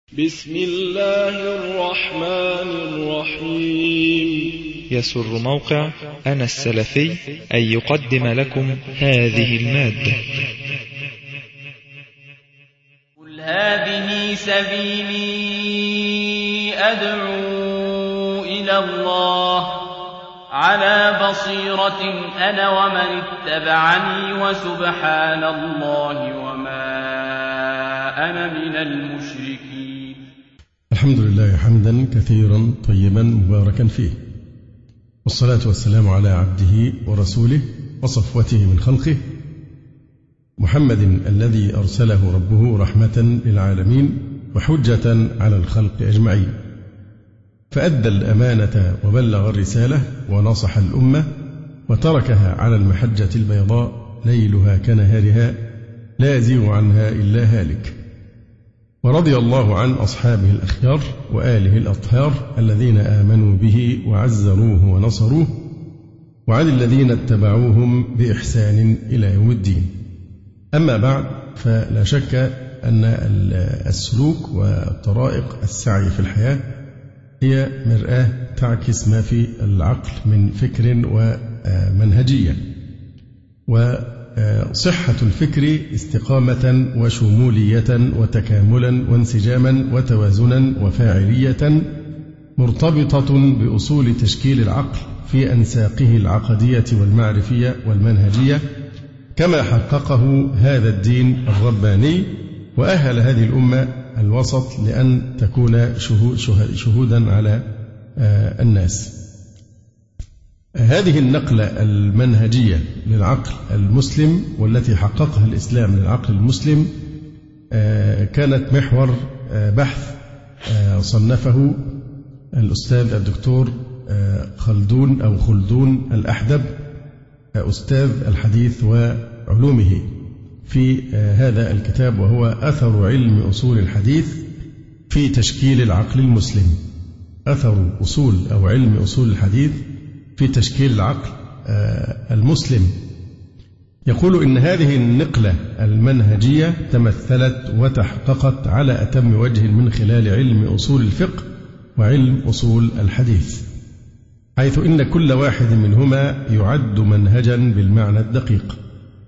بسم الله الرحمن الرحيم. يسر موقع أنا السلفي أن يقدم لكم هذه المادة. قل هذه سبيلي أدعو إلى الله على بصيرة أنا ومن اتبعني وسبحان الله وما أنا من المشركين. الحمد لله حمدا كثيرا طيبا مباركا فيه، والصلاة والسلام على عبده ورسوله وصفوته من خلقه محمد الذي أرسله ربه رحمة للعالمين وحجة على الخلق أجمعين، فأدى الأمانة وبلغ الرسالة ونصح الأمة وتركها على المحجة البيضاء ليلها كنهارها لا يزيغ عنها إلا هالك. ورضي الله عن أصحابه الأخيار وآله الأطهار الذين آمنوا به وعزروه ونصروه، وعن الذين اتبعوهم بإحسان إلى يوم الدين. أما بعد، فلا شك أن السلوك والطرائق السعي في الحياة هي مرآة تعكس ما في العقل من فكر ومنهجية، وصحة الفكر استقامة وشمولية وتكاملا وانسجاما وتوازنا وفاعلية مرتبطة بأصول تشكيل العقل في أنساقه العقدية والمعرفية والمنهجية، كما حققه هذا الدين الرباني وأهل هذه الأمة الوسط لأن تكون شهودا على الناس. هذه النقلة المنهجية للعقل المسلم والتي حققها الإسلام للعقل المسلم كانت محور بحث صنفه الأستاذ الدكتور خلدون الأحدب، أستاذ الحديث وعلومه، في هذا الكتاب، وهو أثر علم أصول الحديث في تشكيل العقل المسلم. أثر أصول أو علم أصول الحديث في تشكيل العقل المسلم. يقول إن هذه النقلة المنهجية تمثلت وتحققت على أتم وجه من خلال علم أصول الفقه وعلم أصول الحديث، حيث إن كل واحد منهما يعد منهجا بالمعنى الدقيق.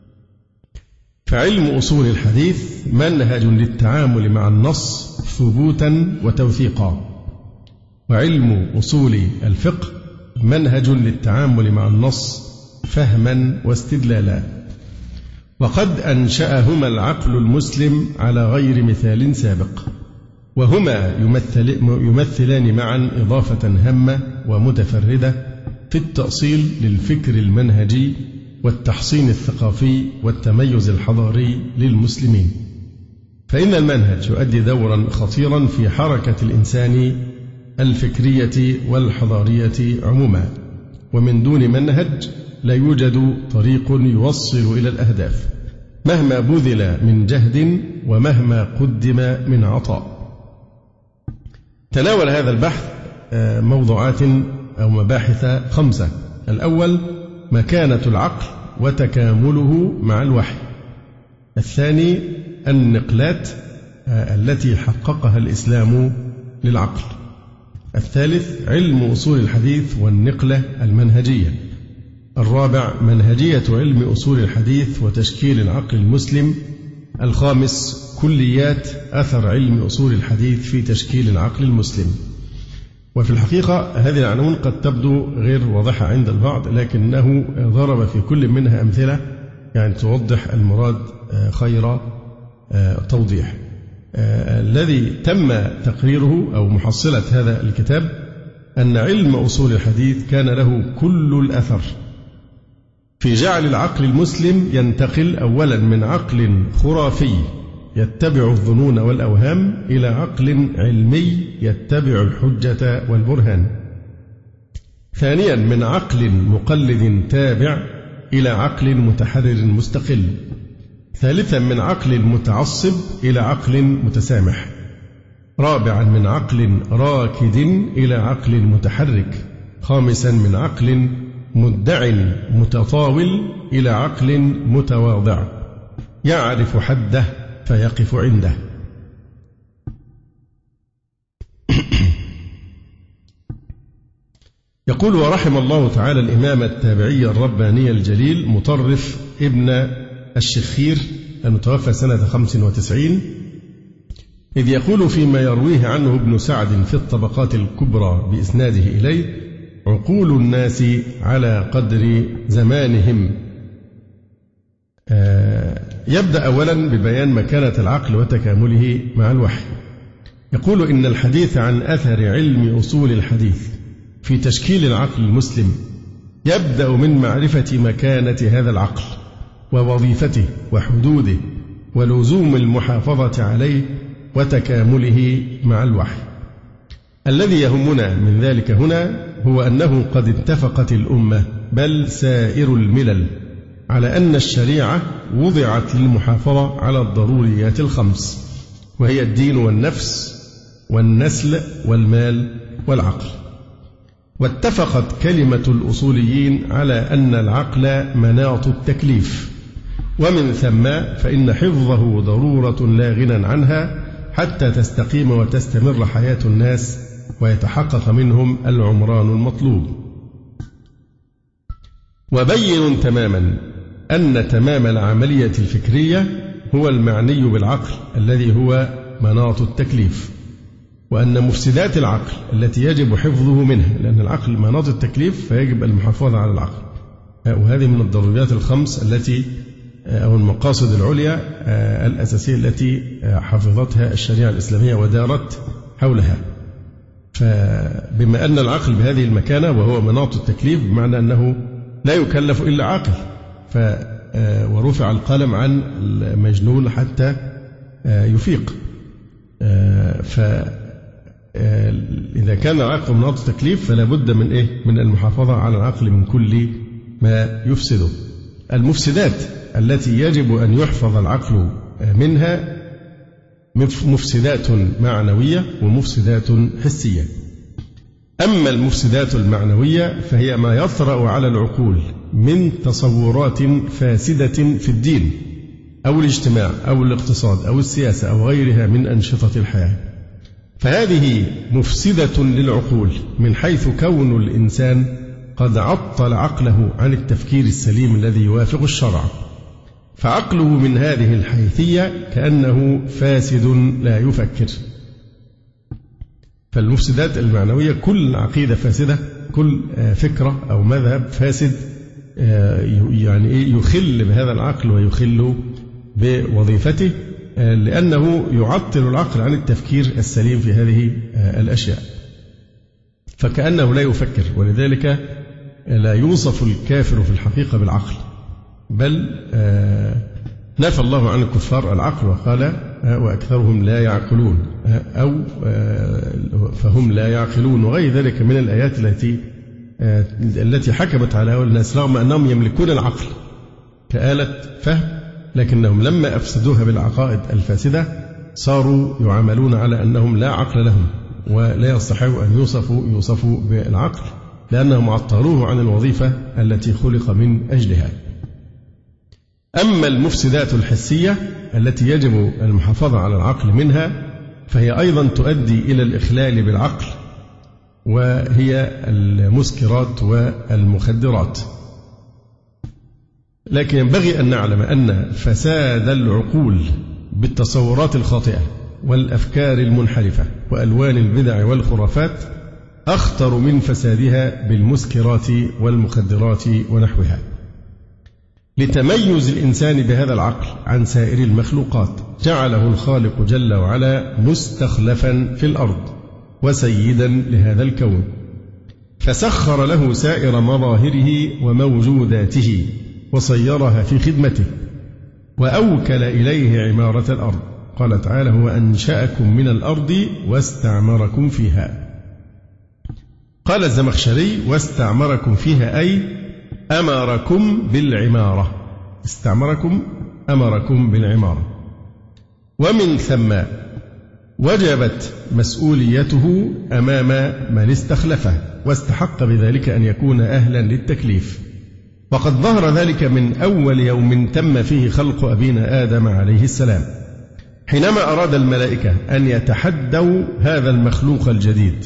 فعلم أصول الحديث منهج للتعامل مع النص ثبوتا وتوثيقا، وعلم أصول الفقه منهج للتعامل مع النص فهما واستدلالا. وقد أنشأهما العقل المسلم على غير مثال سابق، وهما يمثلان معا إضافة هامة ومتفردة في التأصيل للفكر المنهجي والتحصين الثقافي والتميز الحضاري للمسلمين. فإن المنهج يؤدي دورا خطيرا في حركة الإنسان الفكرية والحضارية عموما، ومن دون منهج لا يوجد طريق يوصل إلى الأهداف مهما بذل من جهد ومهما قدم من عطاء. تناول هذا البحث موضوعات أو مباحث 5. الأول مكانة العقل وتكامله مع الوحي. الثاني النقلات التي حققها الإسلام للعقل. الثالث علم أصول الحديث والنقلة المنهجية. الرابع منهجية علم أصول الحديث وتشكيل العقل المسلم. الخامس كليات أثر علم أصول الحديث في تشكيل العقل المسلم. وفي الحقيقة هذه العناوين قد تبدو غير واضحة عند البعض، لكنه ضرب في كل منها أمثلة يعني توضح المراد خير توضيح. الذي تم تقريره أو محصلة هذا الكتاب أن علم أصول الحديث كان له كل الأثر في جعل العقل المسلم ينتقل أولا من عقل خرافي يتبع الظنون والأوهام إلى عقل علمي يتبع الحجة والبرهان. ثانيا من عقل مقلد تابع إلى عقل متحرر مستقل. ثالثا من عقل متعصب إلى عقل متسامح. رابعا من عقل راكد إلى عقل متحرك. خامسا من عقل مدع متطاول إلى عقل متواضع يعرف حده فيقف عنده. يقول: ورحم الله تعالى الإمام التابعي الرباني الجليل مطرف ابن الشخير المتوفى سنة 95، إذ يقول فيما يرويه عنه ابن سعد في الطبقات الكبرى بإسناده إليه: عقول الناس على قدر زمانهم. يبدأ أولا ببيان مكانة العقل وتكامله مع الوحي. يقول: إن الحديث عن أثر علم أصول الحديث في تشكيل العقل المسلم يبدأ من معرفة مكانة هذا العقل ووظيفته وحدوده ولزوم المحافظة عليه وتكامله مع الوحي. الذي يهمنا من ذلك هنا هو أنه قد اتفقت الأمة بل سائر الملل على أن الشريعة وضعت للمحافظة على الضروريات الخمس، وهي الدين والنفس والنسل والمال والعقل. واتفقت كلمة الأصوليين على أن العقل مناط التكليف، ومن ثم فإن حفظه ضرورة لا غنى عنها حتى تستقيم وتستمر حياة الناس ويتحقق منهم العمران المطلوب. وبين تماما أن تمام العملية الفكرية هو المعني بالعقل الذي هو مناط التكليف، وأن مفسدات العقل التي يجب حفظه منها، لأن العقل مناط التكليف فيجب المحافظة على العقل، وهذه من الضروريات الخمس التي أو المقاصد العليا الأساسية التي حفظتها الشريعة الإسلامية ودارت حولها. فبما أن العقل بهذه المكانة وهو مناط التكليف بمعنى أنه لا يكلف إلا عاقل، ورفع القلم عن المجنون حتى يفيق. فإذا كان العقل مناط التكليف فلا بد من المحافظة على العقل من كل ما يفسده. المفسدات التي يجب أن يحفظ العقل منها مفسدات معنوية ومفسدات حسية. أما المفسدات المعنوية فهي ما يطرأ على العقول من تصورات فاسدة في الدين أو الاجتماع أو الاقتصاد أو السياسة أو غيرها من أنشطة الحياة، فهذه مفسدة للعقول من حيث كون الإنسان قد عطل عقله عن التفكير السليم الذي يوافق الشرع، فعقله من هذه الحيثية كأنه فاسد لا يفكر. فالمفسدات المعنوية كل عقيدة فاسدة، كل فكرة أو مذهب فاسد يعني يخل بهذا العقل ويخل بوظيفته، لأنه يعطل العقل عن التفكير السليم في هذه الأشياء، فكأنه لا يفكر. ولذلك لا يوصف الكافر في الحقيقة بالعقل، بل نفى الله عن الكفار العقل وقال: وأكثرهم لا يعقلون، أو فهم لا يعقلون، وغير ذلك من الآيات التي حكمت على هؤلاء الناس رغم أنهم يملكون العقل كآلة فهم، لكنهم لما أفسدوها بالعقائد الفاسدة صاروا يعاملون على أنهم لا عقل لهم ولا يستحقوا أن يوصفوا بالعقل، لأنهم عطلوه عن الوظيفة التي خلق من أجلها. أما المفسدات الحسية التي يجب المحافظة على العقل منها فهي أيضا تؤدي إلى الإخلال بالعقل، وهي المسكرات والمخدرات. لكن ينبغي أن نعلم أن فساد العقول بالتصورات الخاطئة والأفكار المنحرفة وألوان البدع والخرافات أخطر من فسادها بالمسكرات والمخدرات ونحوها. لتميز الإنسان بهذا العقل عن سائر المخلوقات جعله الخالق جل وعلا مستخلفا في الأرض وسيدا لهذا الكون، فسخر له سائر مظاهره وموجوداته وصيرها في خدمته، وأوكل إليه عمارة الأرض. قال تعالى: هو أنشأكم من الأرض واستعمركم فيها. قال الزمخشري: واستعمركم فيها أي أمركم بالعمارة، استعمركم أمركم بالعمارة. ومن ثم وجبت مسؤوليته أمام من استخلفه، واستحق بذلك أن يكون أهلا للتكليف. وقد ظهر ذلك من أول يوم تم فيه خلق أبينا آدم عليه السلام، حينما أراد الملائكة أن يتحدوا هذا المخلوق الجديد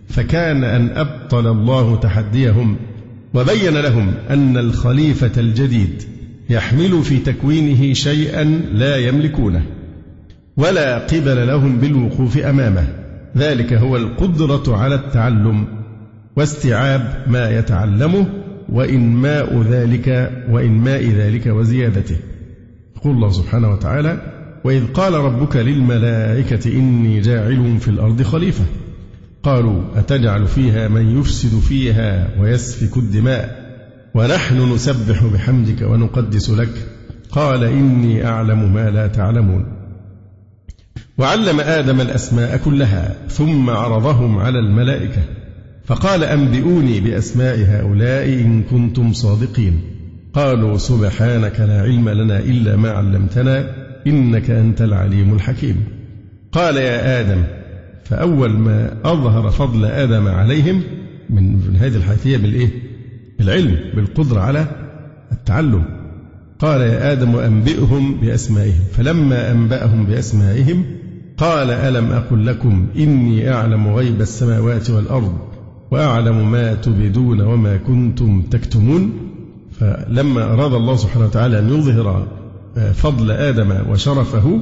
فكان أن أبطل الله تحديهم وبين لهم أن الخليفة الجديد يحمل في تكوينه شيئا لا يملكونه ولا قبل لهم بالوقوف أمامه، ذلك هو القدرة على التعلم واستيعاب ما يتعلمه وإنماء ذلك وزيادته. يقول الله سبحانه وتعالى: وإذ قال ربك للملائكة إني جاعل في الأرض خليفة قالوا أتجعل فيها من يفسد فيها ويسفك الدماء ونحن نسبح بحمدك ونقدس لك قال إني أعلم ما لا تعلمون. وعلم آدم الأسماء كلها ثم عرضهم على الملائكة فقال أنبئوني بأسماء هؤلاء إن كنتم صادقين قالوا سبحانك لا علم لنا إلا ما علمتنا إنك أنت العليم الحكيم. قال يا آدم، فأول ما أظهر فضل آدم عليهم من هذه الحيثية بالعلم بالقدرة على التعلم. قال يا آدم وأنبئهم بأسمائهم، فلما أنبأهم بأسمائهم قال ألم أقل لكم إني أعلم غيب السماوات والأرض وأعلم ما تبدون وما كنتم تكتمون. فلما أراد الله سبحانه وتعالى أن يظهر فضل آدم وشرفه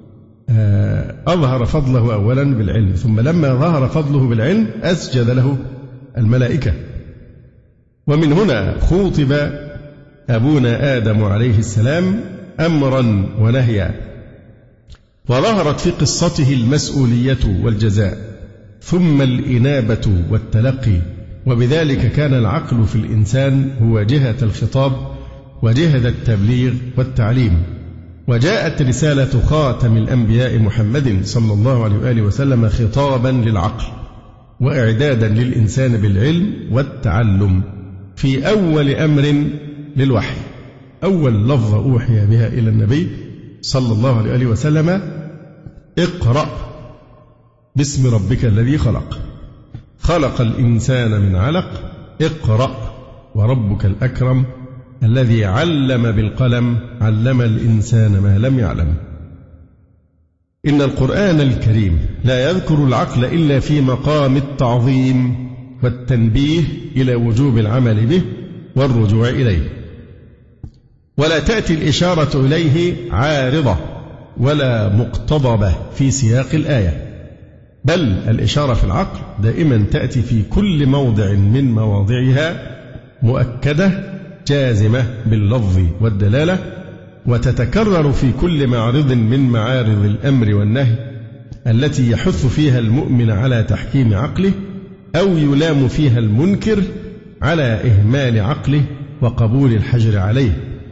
أظهر فضله أولا بالعلم، ثم لما ظهر فضله بالعلم أسجد له الملائكة. ومن هنا خوطب أبونا آدم عليه السلام أمرا ونهيا، وظهرت في قصته المسؤولية والجزاء ثم الإنابة والتلقي، وبذلك كان العقل في الإنسان هو جهة الخطاب وجهة التبليغ والتعليم. وجاءت رسالة خاتم الأنبياء محمد صلى الله عليه وآله وسلم خطابا للعقل وإعدادا للإنسان بالعلم والتعلم في أول أمر للوحي. أول لفظة أوحي بها إلى النبي صلى الله عليه وآله وسلم: اقرأ باسم ربك الذي خلق، خلق الإنسان من علق، اقرأ وربك الأكرم الذي علم بالقلم علم الإنسان ما لم يعلم. إن القرآن الكريم لا يذكر العقل إلا في مقام التعظيم والتنبيه إلى وجوب العمل به والرجوع إليه، ولا تأتي الإشارة إليه عارضة ولا مقتضبة في سياق الآية، بل الإشارة في العقل دائما تأتي في كل موضع من مواضعها مؤكدة جازمة باللفظ والدلالة، وتتكرر في كل معرض من معارض الأمر والنهي التي يحث فيها المؤمن على تحكيم عقله أو يلام فيها المنكر على إهمال عقله وقبول الحجر عليه.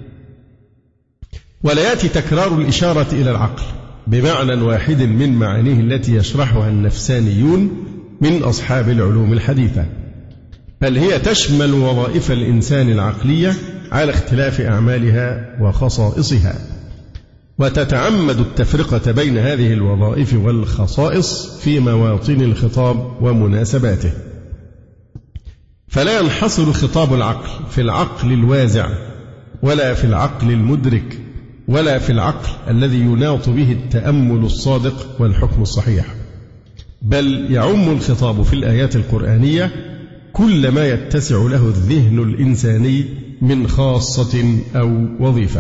ولا يأتي تكرار الإشارة إلى العقل بمعنى واحد من معانيه التي يشرحها النفسانيون من أصحاب العلوم الحديثة، بل هي تشمل وظائف الإنسان العقلية على اختلاف أعمالها وخصائصها، وتتعمد التفرقة بين هذه الوظائف والخصائص في مواطن الخطاب ومناسباته. فلا ينحصر خطاب العقل في العقل الوازع ولا في العقل المدرك ولا في العقل الذي يناط به التأمل الصادق والحكم الصحيح، بل يعم الخطاب في الآيات القرآنية كل ما يتسع له الذهن الإنساني من خاصة أو وظيفة.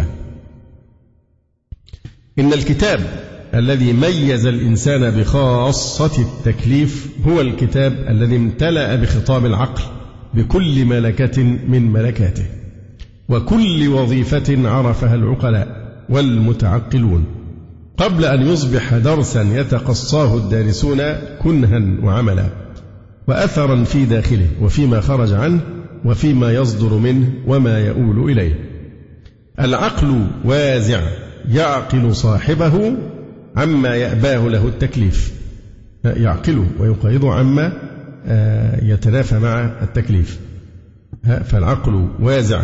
إن الكتاب الذي ميز الإنسان بخاصة التكليف هو الكتاب الذي امتلأ بخطاب العقل بكل ملكة من ملكاته وكل وظيفة عرفها العقلاء والمتعقلون قبل أن يصبح درسا يتقصاه الدارسون كنها وعملا وأثرا في داخله وفيما خرج عنه وفيما يصدر منه وما يؤول إليه. العقل وازع يعقل صاحبه عما يأباه له التكليف، يعقله ويقيضه عما يتنافى مع التكليف. فالعقل وازع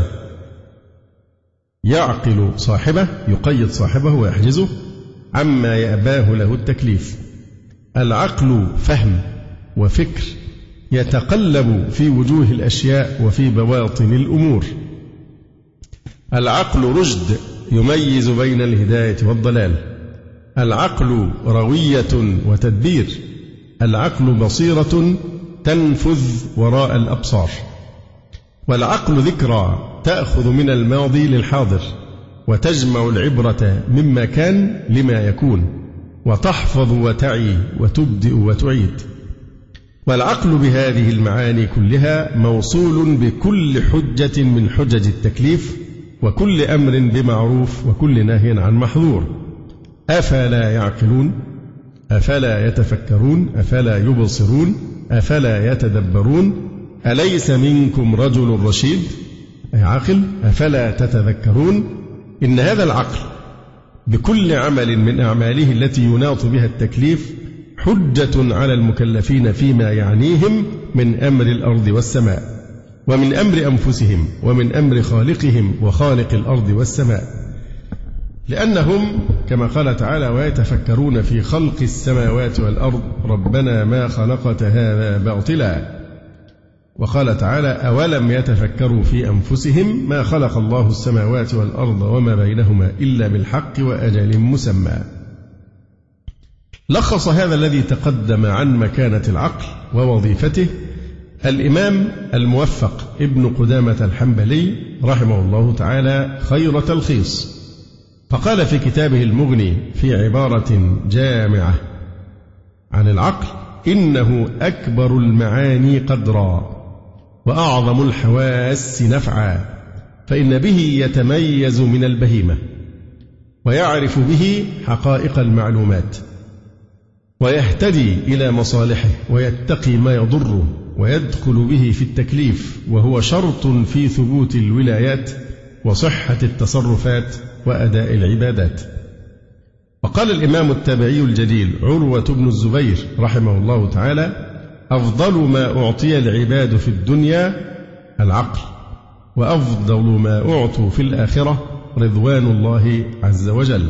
يعقل صاحبه، يقيد صاحبه ويحجزه عما يأباه له التكليف. العقل فهم وفكر يتقلب في وجوه الأشياء وفي بواطن الأمور. العقل رشد يميز بين الهداية والضلال. العقل روية وتدبير. العقل بصيرة تنفذ وراء الأبصار. والعقل ذكرى تأخذ من الماضي للحاضر، وتجمع العبرة مما كان لما يكون، وتحفظ وتعي وتبدئ وتعيد. والعقل بهذه المعاني كلها موصول بكل حجة من حجج التكليف، وكل أمر بمعروف، وكل نهي عن محظور. أفلا يعقلون؟ أفلا يتفكرون؟ أفلا يبصرون؟ أفلا يتدبرون؟ أليس منكم رجل رشيد؟ أي عاقل. أفلا تتذكرون؟ إن هذا العقل بكل عمل من أعماله التي يناط بها التكليف حجة على المكلفين فيما يعنيهم من أمر الأرض والسماء، ومن أمر أنفسهم، ومن أمر خالقهم وخالق الأرض والسماء، لأنهم كما قال تعالى: ويتفكرون في خلق السماوات والأرض ربنا ما خلقت هذا باطلا. وقال تعالى: أولم يتفكروا في أنفسهم ما خلق الله السماوات والأرض وما بينهما إلا بالحق وأجل مسمى. لخص هذا الذي تقدم عن مكانة العقل ووظيفته الإمام الموفق ابن قدامة الحنبلي رحمه الله تعالى خير تلخيص، فقال في كتابه المغني في عبارة جامعة عن العقل: إنه أكبر المعاني قدرا، وأعظم الحواس نفعا، فإن به يتميز من البهيمة، ويعرف به حقائق المعلومات، ويهتدي إلى مصالحه، ويتقي ما يضره، ويدخل به في التكليف، وهو شرط في ثبوت الولايات وصحة التصرفات وأداء العبادات. وقال الإمام التابعي الجليل عروة بن الزبير رحمه الله تعالى: أفضل ما أعطي العباد في الدنيا العقل، وأفضل ما أعطوا في الآخرة رضوان الله عز وجل.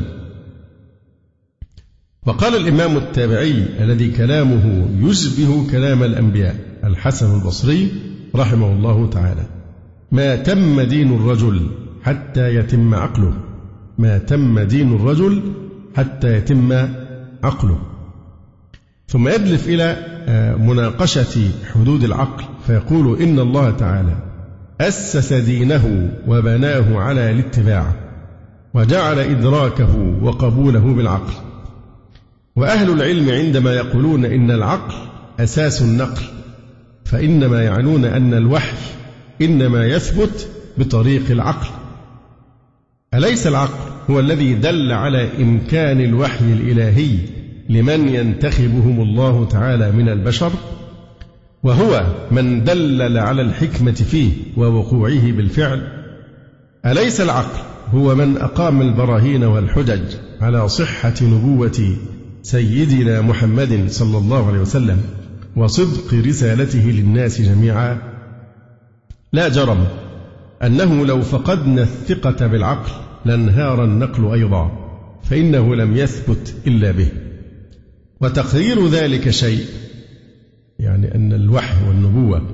وقال الإمام التابعي الذي كلامه يشبه كلام الأنبياء الحسن البصري رحمه الله تعالى: ما تم دين الرجل حتى يتم عقله، ما تم دين الرجل حتى يتم عقله. ثم يدلف إلى مناقشة حدود العقل فيقول: إن الله تعالى أسس دينه وبناه على الاتباع، وجعل إدراكه وقبوله بالعقل. وأهل العلم عندما يقولون إن العقل أساس النقل فإنما يعنون أن الوحي إنما يثبت بطريق العقل. أليس العقل هو الذي دل على إمكان الوحي الإلهي لمن ينتخبهم الله تعالى من البشر، وهو من دلل على الحكمة فيه ووقوعه بالفعل؟ أليس العقل هو من أقام البراهين والحجج على صحة نبوة سيدنا محمد صلى الله عليه وسلم وصدق رسالته للناس جميعا؟ لا جرم أنه لو فقدنا الثقة بالعقل لانهار النقل أيضا، فإنه لم يثبت إلا به. وتقرير ذلك شيء، يعني أن الوحي والنبوة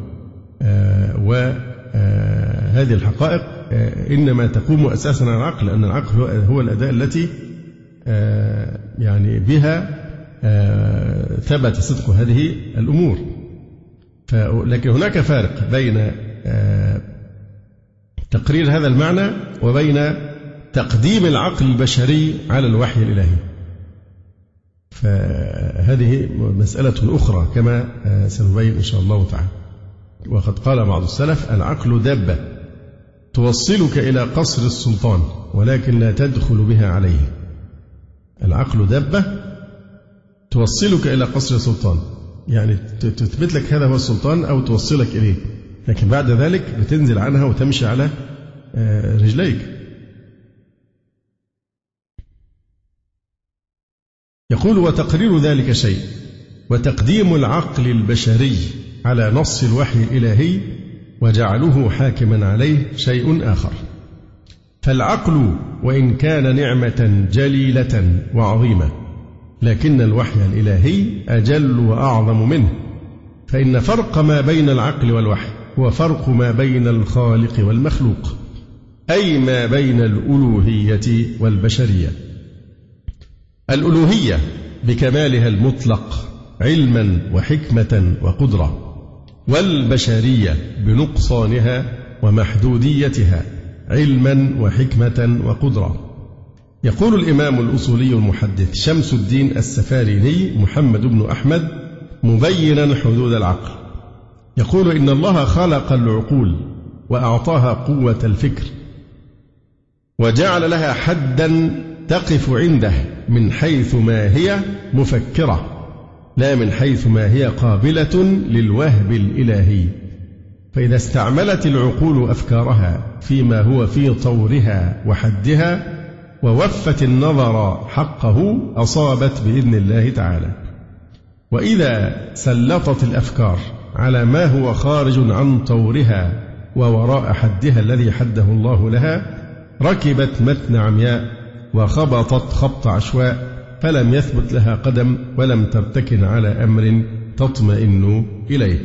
وهذه الحقائق إنما تقوم أساسا على العقل، لأن العقل هو الأداة التي يعني بها ثبت صدق هذه الأمور. لكن هناك فارق بين تقرير هذا المعنى وبين تقديم العقل البشري على الوحي الإلهي، فهذه مسألة أخرى كما سنبين إن شاء الله تعالى. وقد قال بعض السلف: العقل دابة توصلك إلى قصر السلطان ولكن لا تدخل بها عليه. العقل دابة توصلك إلى قصر السلطان، يعني تثبت لك هذا هو السلطان أو توصلك إليه، لكن بعد ذلك بتنزل عنها وتمشي على رجليك. يقول: وتقرير ذلك شيء، وتقديم العقل البشري على نص الوحي الإلهي وجعله حاكما عليه شيء آخر. فالعقل وإن كان نعمة جليلة وعظيمة، لكن الوحي الإلهي أجل وأعظم منه، فإن فرق ما بين العقل والوحي هو فرق ما بين الخالق والمخلوق، أي ما بين الألوهية والبشرية. الألوهية بكمالها المطلق علما وحكمة وقدرة، والبشرية بنقصانها ومحدوديتها علما وحكمة وقدرة. يقول الإمام الأصولي المحدث شمس الدين السفاريني محمد بن أحمد مبينا حدود العقل، يقول إن الله خلق العقول وأعطاها قوة الفكر وجعل لها حدا تقف عنده من حيث ما هي مفكرة لا من حيث ما هي قابلة للوهب الإلهي. فإذا استعملت العقول أفكارها فيما هو في طورها وحدها ووفت النظر حقه أصابت بإذن الله تعالى. وإذا سلطت الأفكار على ما هو خارج عن طورها ووراء حدها الذي حده الله لها ركبت متن عمياء وخبطت خبط عشواء فلم يثبت لها قدم ولم ترتكن على أمر تطمئن إليه.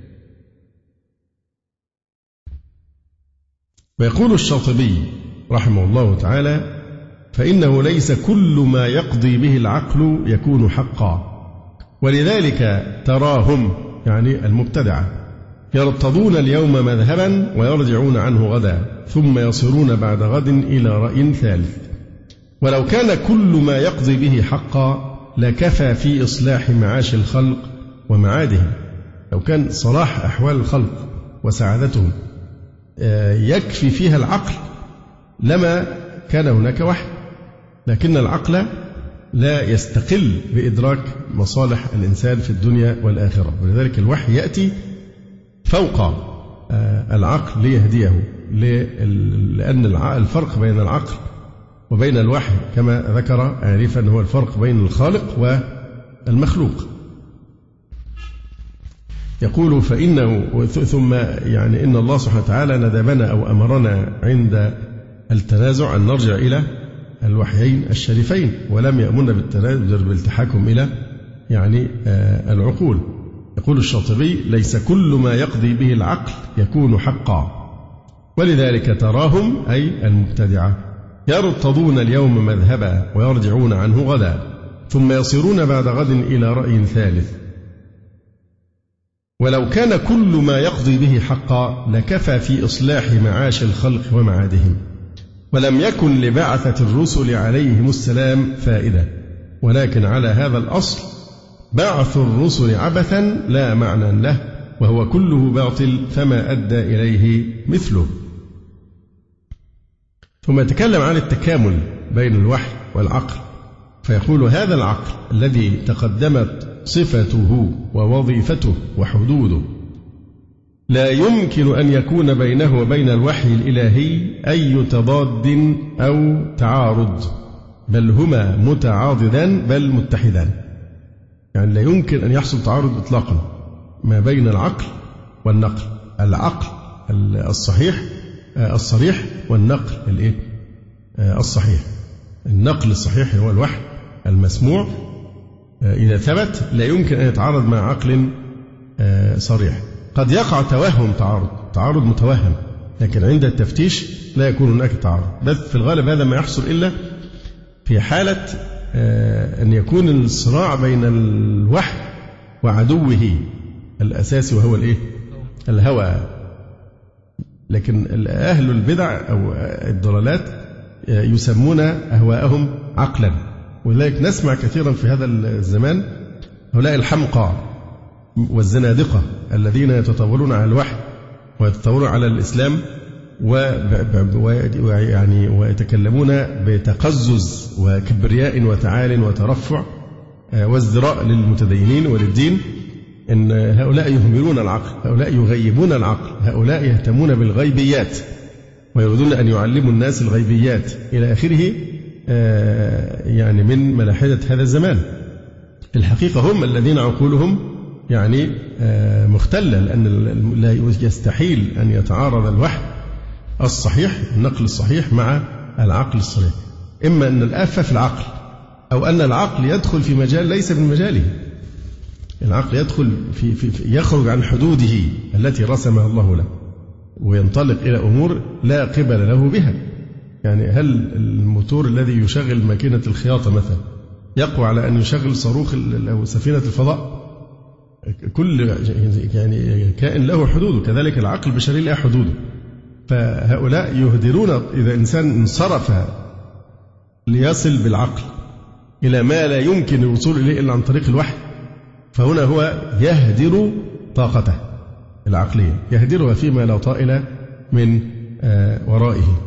ويقول الشاطبي رحمه الله تعالى فإنه ليس كل ما يقضي به العقل يكون حقا، ولذلك تراهم يعني المبتدعة يرتضون اليوم مذهبا ويرجعون عنه غدا ثم يصيرون بعد غد إلى رأي ثالث. ولو كان كل ما يقضي به حقا لكفى في إصلاح معاش الخلق ومعادهم. لو كان صلاح أحوال الخلق وسعادتهم يكفي فيها العقل لما كان هناك وحي، لكن العقل لا يستقل بإدراك مصالح الإنسان في الدنيا والآخرة، ولذلك الوحي يأتي فوق العقل ليهديه، لأن الفرق بين العقل وبين الوحي كما ذكر آنفا هو الفرق بين الخالق والمخلوق. يقول فإنه ثم يعني إن الله سبحانه وتعالى ندبنا أو أمرنا عند التنازع أن نرجع إلى الوحيين الشريفين، ولم يأمرنا بالتنازع بالتحاكم إلى يعني العقول. يقول الشاطبي ليس كل ما يقضي به العقل يكون حقا، ولذلك تراهم أي المبتدعة يرتضون اليوم مذهبا ويرجعون عنه غدا ثم يصيرون بعد غد إلى رأي ثالث. ولو كان كل ما يقضي به حقا لكفى في إصلاح معاش الخلق ومعادهم، ولم يكن لبعثة الرسل عليهم السلام فائدة، ولكن على هذا الأصل بعث الرسل عبثا لا معنى له وهو كله باطل فما أدى إليه مثله. ثم يتكلم عن التكامل بين الوحي والعقل فيقول هذا العقل الذي تقدمت صفته ووظيفته وحدوده لا يمكن أن يكون بينه وبين الوحي الإلهي أي تضاد أو تعارض، بل هما متعاضدان بل متحدان. يعني لا يمكن أن يحصل تعارض إطلاقا ما بين العقل والنقل، العقل الصريح والنقل الصحيح. النقل الصحيح هو الوحي المسموع إذا ثبت لا يمكن أن يتعارض مع عقل صريح. قد يقع توهم تعارض متوهم، لكن عند التفتيش لا يكون هناك تعارض، بس في الغالب هذا ما يحصل إلا في حالة أن يكون الصراع بين الوحي وعدوه الأساسي وهو الهوى. لكن أهل البدع أو الضلالات يسمون أهواءهم عقلا، ولذلك نسمع كثيرا في هذا الزمان هؤلاء الحمقى والزنادقة الذين يتطاولون على الوحي ويتطاولون على الإسلام ويتكلمون بتقزز وكبرياء وتعال وترفع وازدراء للمتدينين وللدين، إن هؤلاء يهملون العقل، هؤلاء يغيبون العقل، هؤلاء يهتمون بالغيبيات ويريدون أن يعلموا الناس الغيبيات إلى آخره، يعني من ملاحدة هذا الزمان. الحقيقة هم الذين عقولهم يعني مختلة، لأن لا يستحيل أن يتعارض الوحي الصحيح النقل الصحيح مع العقل الصريح. إما أن الآفة في العقل أو أن العقل يدخل في مجال ليس من مجاله. العقل يدخل يخرج عن حدوده التي رسمها الله له وينطلق إلى أمور لا قبل له بها. يعني هل الموتور الذي يشغل ماكينة الخياطة مثلا يقوى على أن يشغل صاروخ أو سفينة الفضاء؟ كل يعني كائن له حدوده، كذلك العقل البشري له حدوده. فهؤلاء يهدرون، إذا إنسان انصرف ليصل بالعقل إلى ما لا يمكن الوصول إليه إلا عن طريق الوحي، فهنا هو يهدر طاقته العقلية، يهدرها فيما لا طائل من ورائه.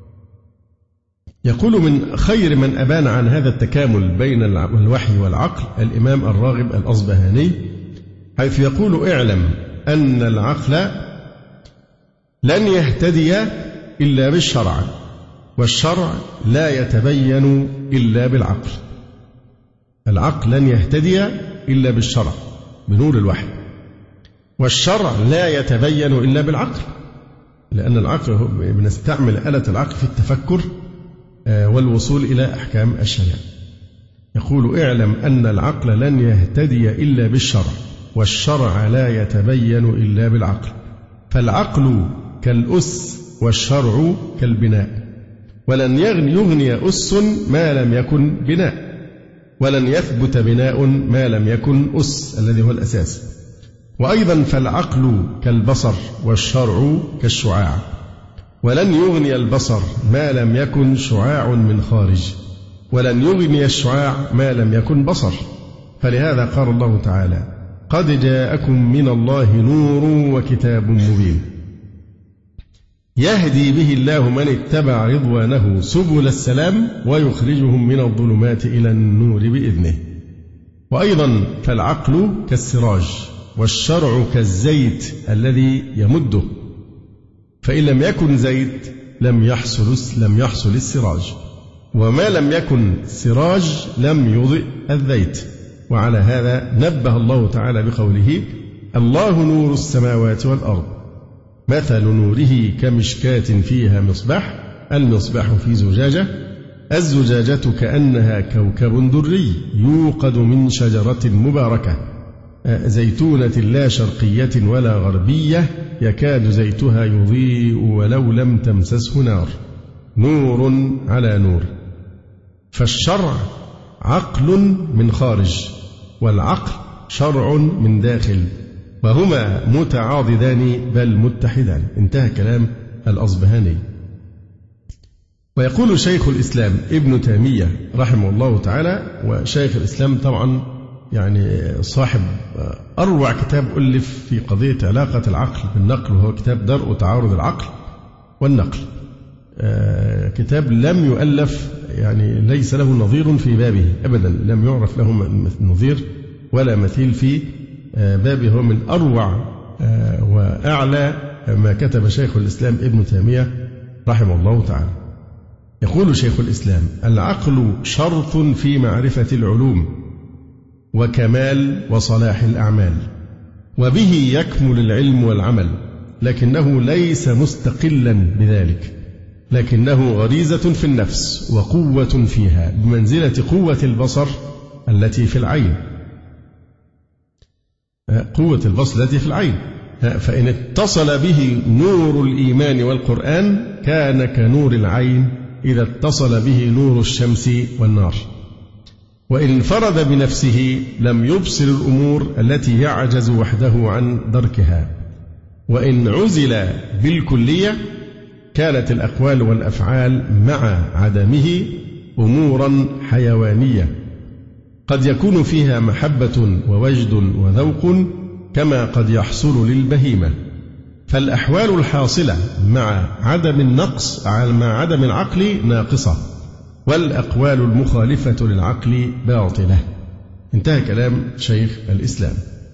يقول من خير من أبان عن هذا التكامل بين الوحي والعقل الإمام الراغب الأصبهاني، حيث يقول: اعلم أن العقل لن يهتدي إلا بالشرع، والشرع لا يتبين إلا بالعقل. العقل لن يهتدي إلا بالشرع بنور الوحي، والشرع لا يتبين إلا بالعقل، لأن العقل بنستعمل آلة العقل في التفكر والوصول إلى أحكام الشريعة. يقول: اعلم أن العقل لن يهتدي إلا بالشرع، والشرع لا يتبين إلا بالعقل. فالعقل كالأس والشرع كالبناء، ولن يغني أس ما لم يكن بناء، ولن يثبت بناء ما لم يكن أس الذي هو الأساس. وأيضا فالعقل كالبصر والشرع كالشعاع، ولن يغني البصر ما لم يكن شعاع من خارج، ولن يغني الشعاع ما لم يكن بصر. فلهذا قال الله تعالى: قد جاءكم من الله نور وكتاب مبين يهدي به الله من اتبع رضوانه سبل السلام ويخرجهم من الظلمات إلى النور بإذنه. وأيضا فالعقل كالسراج، والشرع كالزيت الذي يمده، فإن لم يكن زيت لم يحصل السراج، وما لم يكن سراج لم يضئ الزيت. وعلى هذا نبه الله تعالى بقوله: الله نور السماوات والأرض مثل نوره كمشكاة فيها مصباح، المصباح في زجاجة، الزجاجة كأنها كوكب دري يوقد من شجرة مباركة زيتونة لا شرقية ولا غربية يكاد زيتها يضيء ولو لم تمسسه نار، نور على نور. فالشرع عقل من خارج، والعقل شرع من داخل، وهما متعاضدان بل متحدان. انتهى كلام الأصبهاني. ويقول شيخ الإسلام ابن تيمية رحمه الله تعالى، وشيخ الإسلام طبعا يعني صاحب أروع كتاب ألف في قضية علاقة العقل بالنقل، وهو كتاب درء تعارض العقل والنقل. كتاب لم يؤلف، يعني ليس له نظير في بابه أبدا، لم يعرف له نظير ولا مثيل في بابه. هو من أروع وأعلى ما كتب شيخ الإسلام ابن تيمية رحمه الله تعالى. يقول شيخ الإسلام: العقل شرط في معرفة العلوم وكمال وصلاح الأعمال، وبه يكمل العلم والعمل، لكنه ليس مستقلا بذلك، لكنه غريزة في النفس وقوة فيها بمنزلة قوة البصر التي في العين، قوة البصر التي في العين. فإن اتصل به نور الإيمان والقرآن كان كنور العين إذا اتصل به نور الشمس والنار. وإن انفرد بنفسه لم يبصر الأمور التي يعجز وحده عن دركها. وإن عزل بالكلية كانت الأقوال والأفعال مع عدمه أمورا حيوانية قد يكون فيها محبة ووجد وذوق كما قد يحصل للبهيمة. فالأحوال الحاصلة مع عدم النقص مع عدم العقل ناقصة، والأقوال المخالفة للعقل باطلة. انتهى كلام شيخ الإسلام.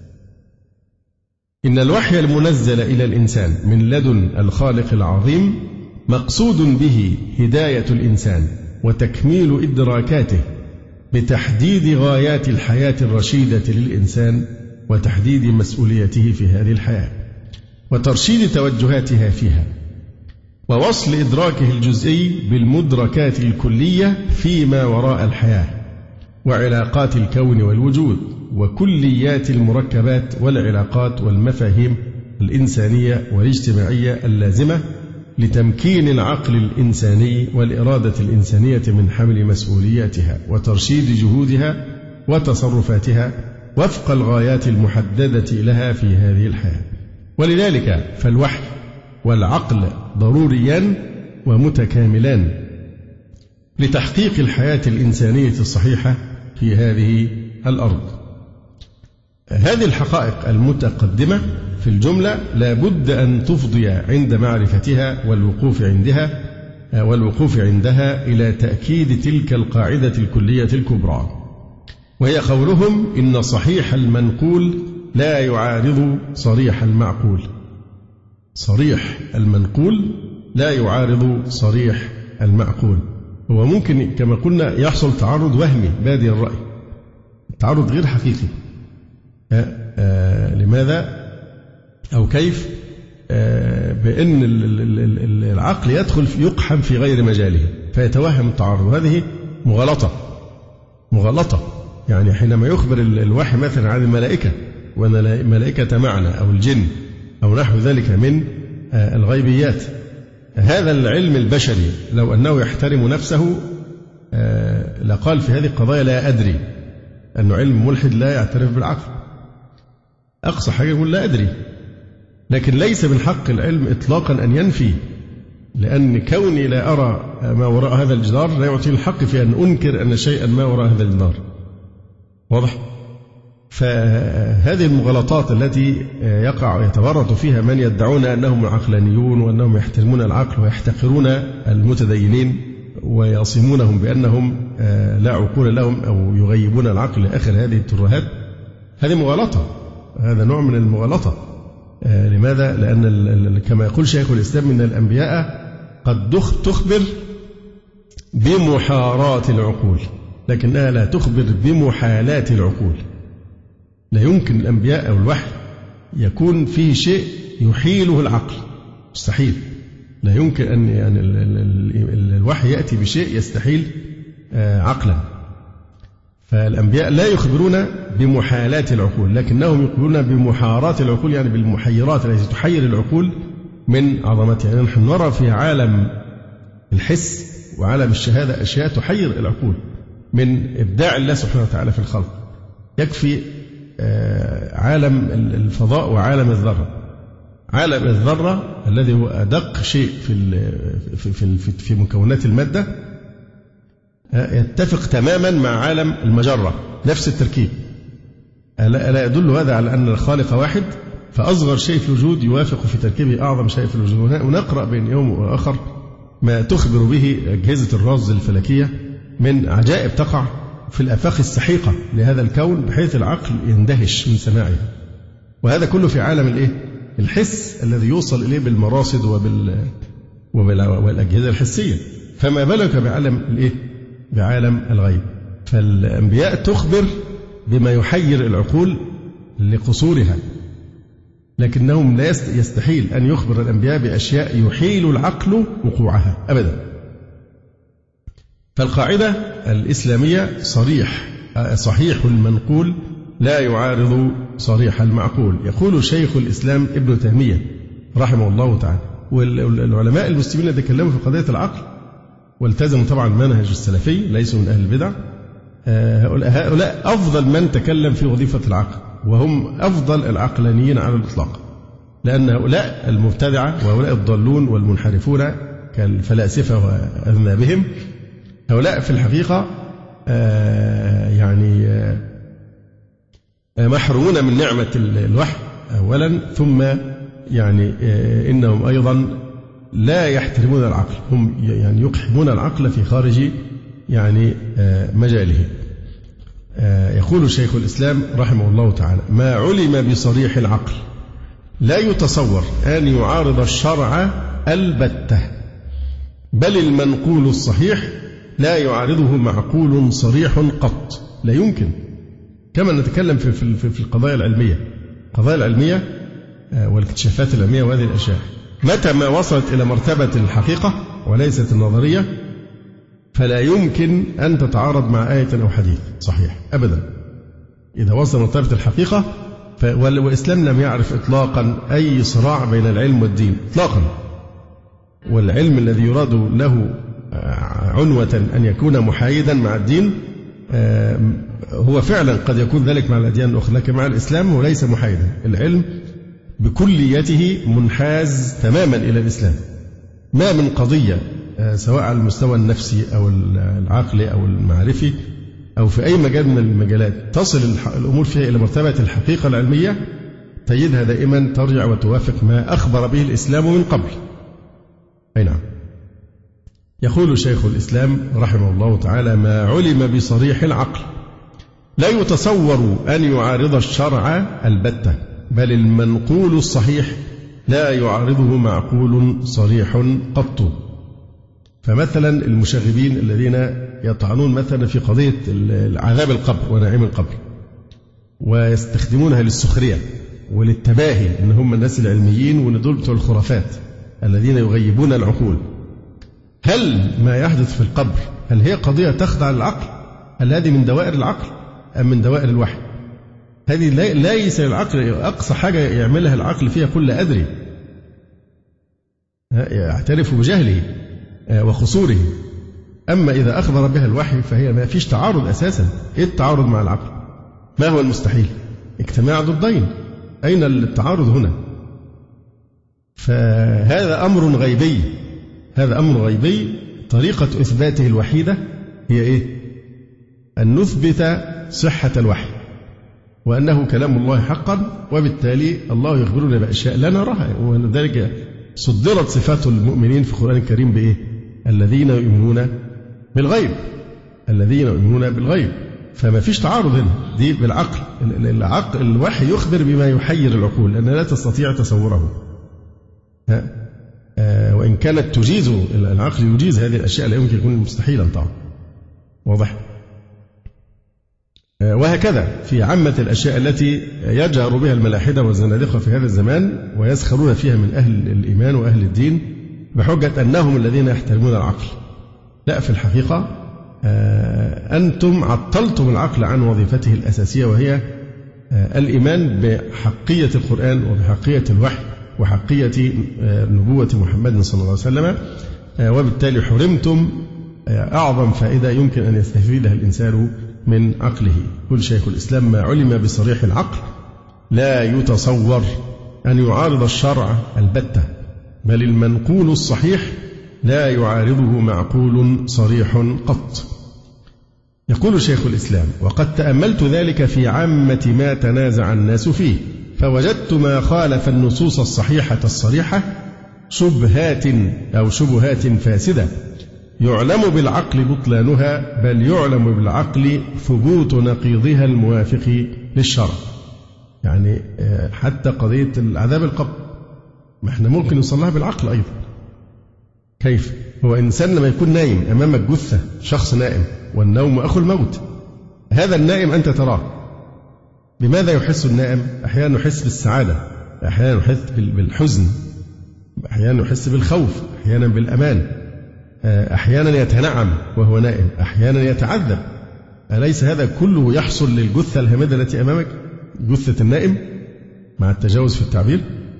إن الوحي المنزل إلى الإنسان من لدن الخالق العظيم مقصود به هداية الإنسان وتكميل إدراكاته بتحديد غايات الحياة الرشيدة للإنسان وتحديد مسؤوليته في هذه الحياة وترشيد توجهاتها فيها، ووصل إدراكه الجزئي بالمدركات الكلية فيما وراء الحياة وعلاقات الكون والوجود وكليات المركبات والعلاقات والمفاهيم الإنسانية والاجتماعية اللازمة لتمكين العقل الإنساني والإرادة الإنسانية من حمل مسؤولياتها وترشيد جهودها وتصرفاتها وفق الغايات المحددة لها في هذه الحياة. ولذلك فالوحي والعقل ضروريان ومتكاملان لتحقيق الحياة الإنسانية الصحيحة في هذه الأرض. هذه الحقائق المتقدمة في الجملة لا بد أن تفضي عند معرفتها والوقوف عندها إلى تأكيد تلك القاعدة الكلية الكبرى، وهي قولهم إن صحيح المنقول لا يعارض صريح المعقول. صريح المنقول لا يعارض صريح المعقول. هو ممكن كما قلنا يحصل تعارض وهمي بادئ الرأي، تعارض غير حقيقي. لماذا أو كيف؟ بأن العقل يقحم في غير مجاله فيتوهم التعارض. هذه مغالطة. يعني حينما يخبر الوحي مثلا عن الملائكة وأن الملائكة معنا أو الجن أو نحو ذلك من الغيبيات، هذا العلم البشري لو أنه يحترم نفسه لقال في هذه القضايا لا أدري، أنه علم ملحد لا يعترف بالعقل، أقصى حاجة يقول لا أدري. لكن ليس من حق العلم إطلاقا أن ينفي، لأن كوني لا أرى ما وراء هذا الجدار لا يعطي الحق في أن أنكر أن شيئا ما وراء هذا الجدار. واضح؟ فهذه المغالطات التي يتورط فيها من يدعون أنهم عقلانيون وأنهم يحترمون العقل ويحتقرون المتدينين ويصمونهم بأنهم لا عقول لهم أو يغيبون العقل آخر هذه الترهات، هذه مغالطة، هذا نوع من المغالطة. لماذا؟ لأن كما يقول شيخ الإسلام إن الأنبياء قد تخبر بمحارات العقول لكنها لا تخبر بمحالات العقول. لا يمكن الأنبياء أو الوحي يكون فيه شيء يحيله العقل، مستحيل. لا يمكن أن يعني الوحي يأتي بشيء يستحيل عقلا. فالأنبياء لا يخبرون بمحالات العقول لكنهم يخبرون بمحارات العقول، يعني بالمحيرات التي تحير العقول من عظمتها. يعني نحن نرى في عالم الحس وعالم الشهادة أشياء تحير العقول من إبداع الله سبحانه وتعالى في الخلق. يكفي عالم الفضاء وعالم الذرة. عالم الذرة الذي هو أدق شيء في مكونات المادة يتفق تماما مع عالم المجرة، نفس التركيب. ألا يدل هذا على أن الخالق واحد؟ فأصغر شيء في الوجود يوافق في تركيبه أعظم شيء في الوجود. ونقرأ بين يوم وآخر ما تخبر به أجهزة الرصد الفلكية من عجائب تقع في الآفاق السحيقة لهذا الكون بحيث العقل يندهش من سماعها. وهذا كله في عالم الحس الذي يوصل إليه بالمراصد والأجهزة الحسية، فما بالك بعالم الغيب. فالأنبياء تخبر بما يحير العقول لقصورها، لكنهم لا يستحيل أن يخبر الأنبياء بأشياء يحيل العقل وقوعها أبدا. فالقاعدة الإسلامية صحيح المنقول لا يعارض صريح المعقول. يقول شيخ الإسلام ابن تيمية رحمه الله تعالى، والعلماء المسلمين الذين تكلموا في قضية العقل والتزموا طبعا منهج السلفي ليسوا من أهل البدع، هؤلاء أفضل من تكلم في وظيفة العقل، وهم أفضل العقلانيين على الإطلاق، لأن هؤلاء المبتدعة وهؤلاء الضالون والمنحرفون كالفلاسفة وأذنابهم هؤلاء في الحقيقة محرومون من نعمة الوحي أولا، ثم إنهم أيضا لا يحترمون العقل، هم يقحمون العقل في خارج مجاله. يقول شيخ الإسلام رحمه الله تعالى: ما علم بصريح العقل لا يتصور أن يعارض الشرع البتة، بل المنقول الصحيح لا يعارضه معقول صريح قط، لا يمكن. كما نتكلم في القضايا العلمية، القضايا العلمية والاكتشافات العلمية وهذه الأشياء، متى ما وصلت إلى مرتبة الحقيقة وليست النظرية فلا يمكن أن تتعارض مع آية أو حديث صحيح أبدا. إذا وصل مرتبة الحقيقة والإسلام لم يعرف إطلاقا أي صراع بين العلم والدين إطلاقا، والعلم الذي يراد له عنوة أن يكون محايدا مع الدين هو فعلا قد يكون ذلك مع الأديان الأخرى، لكن مع الإسلام هو ليس محايدا. العلم بكليته منحاز تماما إلى الإسلام. ما من قضية سواء على المستوى النفسي أو العقلي أو المعرفي أو في أي مجال من المجالات تصل الأمور فيها إلى مرتبة الحقيقة العلمية، تجدها دائما ترجع وتوافق ما أخبر به الإسلام من قبل. أي نعم. يقول شيخ الإسلام رحمه الله تعالى: ما علم بصريح العقل لا يتصور أن يعارض الشرع البتة، بل المنقول الصحيح لا يعارضه معقول صريح قط. فمثلا المشاغبين الذين يطعنون مثلا في قضية عذاب القبر ونعيم القبر ويستخدمونها للسخرية وللتباهي، إن هم الناس العلميين وإن دول بتوع الخرافات الذين يغيبون العقول. هل ما يحدث في القبر هل هي قضية تخضع للعقل؟ هل هذه من دوائر العقل أم من دوائر الوحي؟ هذه ليس العقل، أقصى حاجة يعملها العقل فيها كل أدري، يعترف بجهله وخسوره. أما إذا أخبر بها الوحي فهي ما فيش تعارض أساسا. إيه التعارض مع العقل؟ ما هو المستحيل؟ اجتماع ضدين. أين التعارض هنا؟ فهذا أمر غيبي، هذا أمر غيبي. طريقة إثباته الوحيدة هي إيه؟ أن نثبت صحة الوحي وأنه كلام الله حقا، وبالتالي الله يخبرنا بأشياء لا نراها. ولذلك صدرت صفات المؤمنين في القرآن الكريم بإيه؟ الذين يؤمنون بالغيب، الذين يؤمنون بالغيب. فما فيش تعارض هنا، دي بالعقل. العقل الوحي يخبر بما يحير العقول لأنها لا تستطيع تصوره، وإن كانت تجيز، العقل يجيز هذه الأشياء لا يمكن يكون مستحيلا طبعا. واضح؟ وهكذا في عامة الأشياء التي يجهر بها الملاحدة والزنادقة في هذا الزمان ويسخرون فيها من أهل الإيمان وأهل الدين بحجة أنهم الذين يحترمون العقل. لا، في الحقيقة أنتم عطلتم العقل عن وظيفته الأساسية، وهي الإيمان بحقية القرآن وبحقية الوحي وحقية نبوة محمد صلى الله عليه وسلم، وبالتالي حرمتم أعظم فائدة يمكن أن يستفيدها الإنسان من عقله. يقول شيخ الإسلام: ما علم بصريح العقل لا يتصور أن يعارض الشرع البتة، بل المنقول الصحيح لا يعارضه معقول صريح قط. يقول شيخ الإسلام: وقد تأملت ذلك في عامة ما تنازع الناس فيه، فوجدت ما خالف النصوص الصحيحة الصريحة شبهات أو شبهات فاسدة يعلم بالعقل بطلانها، بل يعلم بالعقل ثبوت نقيضها الموافق للشرع. يعني حتى قضية العذاب القبر ما احنا ممكن نوصلها بالعقل أيضا. كيف؟ هو إنسان لما يكون نايم أمامك جثة، شخص نائم، والنوم أخو الموت، هذا النائم أنت تراه، بماذا يحس النائم؟ أحيانا يحس بالسعادة، أحيانا يحس بالحزن، أحيانا يحس بالخوف، أحيانا بالأمان، أحيانا يتنعم وهو نائم، أحيانا يتعذب. أليس هذا كله يحصل للجثة الهامدة التي أمامك، جثة النائم، مع التجاوز في التعبير؟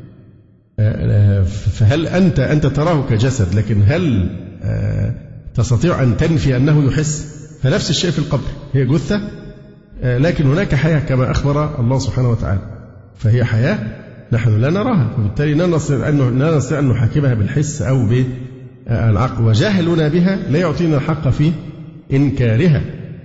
فهل أنت تراه كجسد، لكن هل تستطيع أن تنفي أنه يحس؟ فنفس الشيء في القبر، هي جثة لكن هناك حياة كما أخبر الله سبحانه وتعالى، فهي حياة نحن لا نراها، وبالتالي لا نستطيع أن نحاكمها بالحس أو بالعقل، وجهلنا بها لا يعطينا الحق في إنكارها.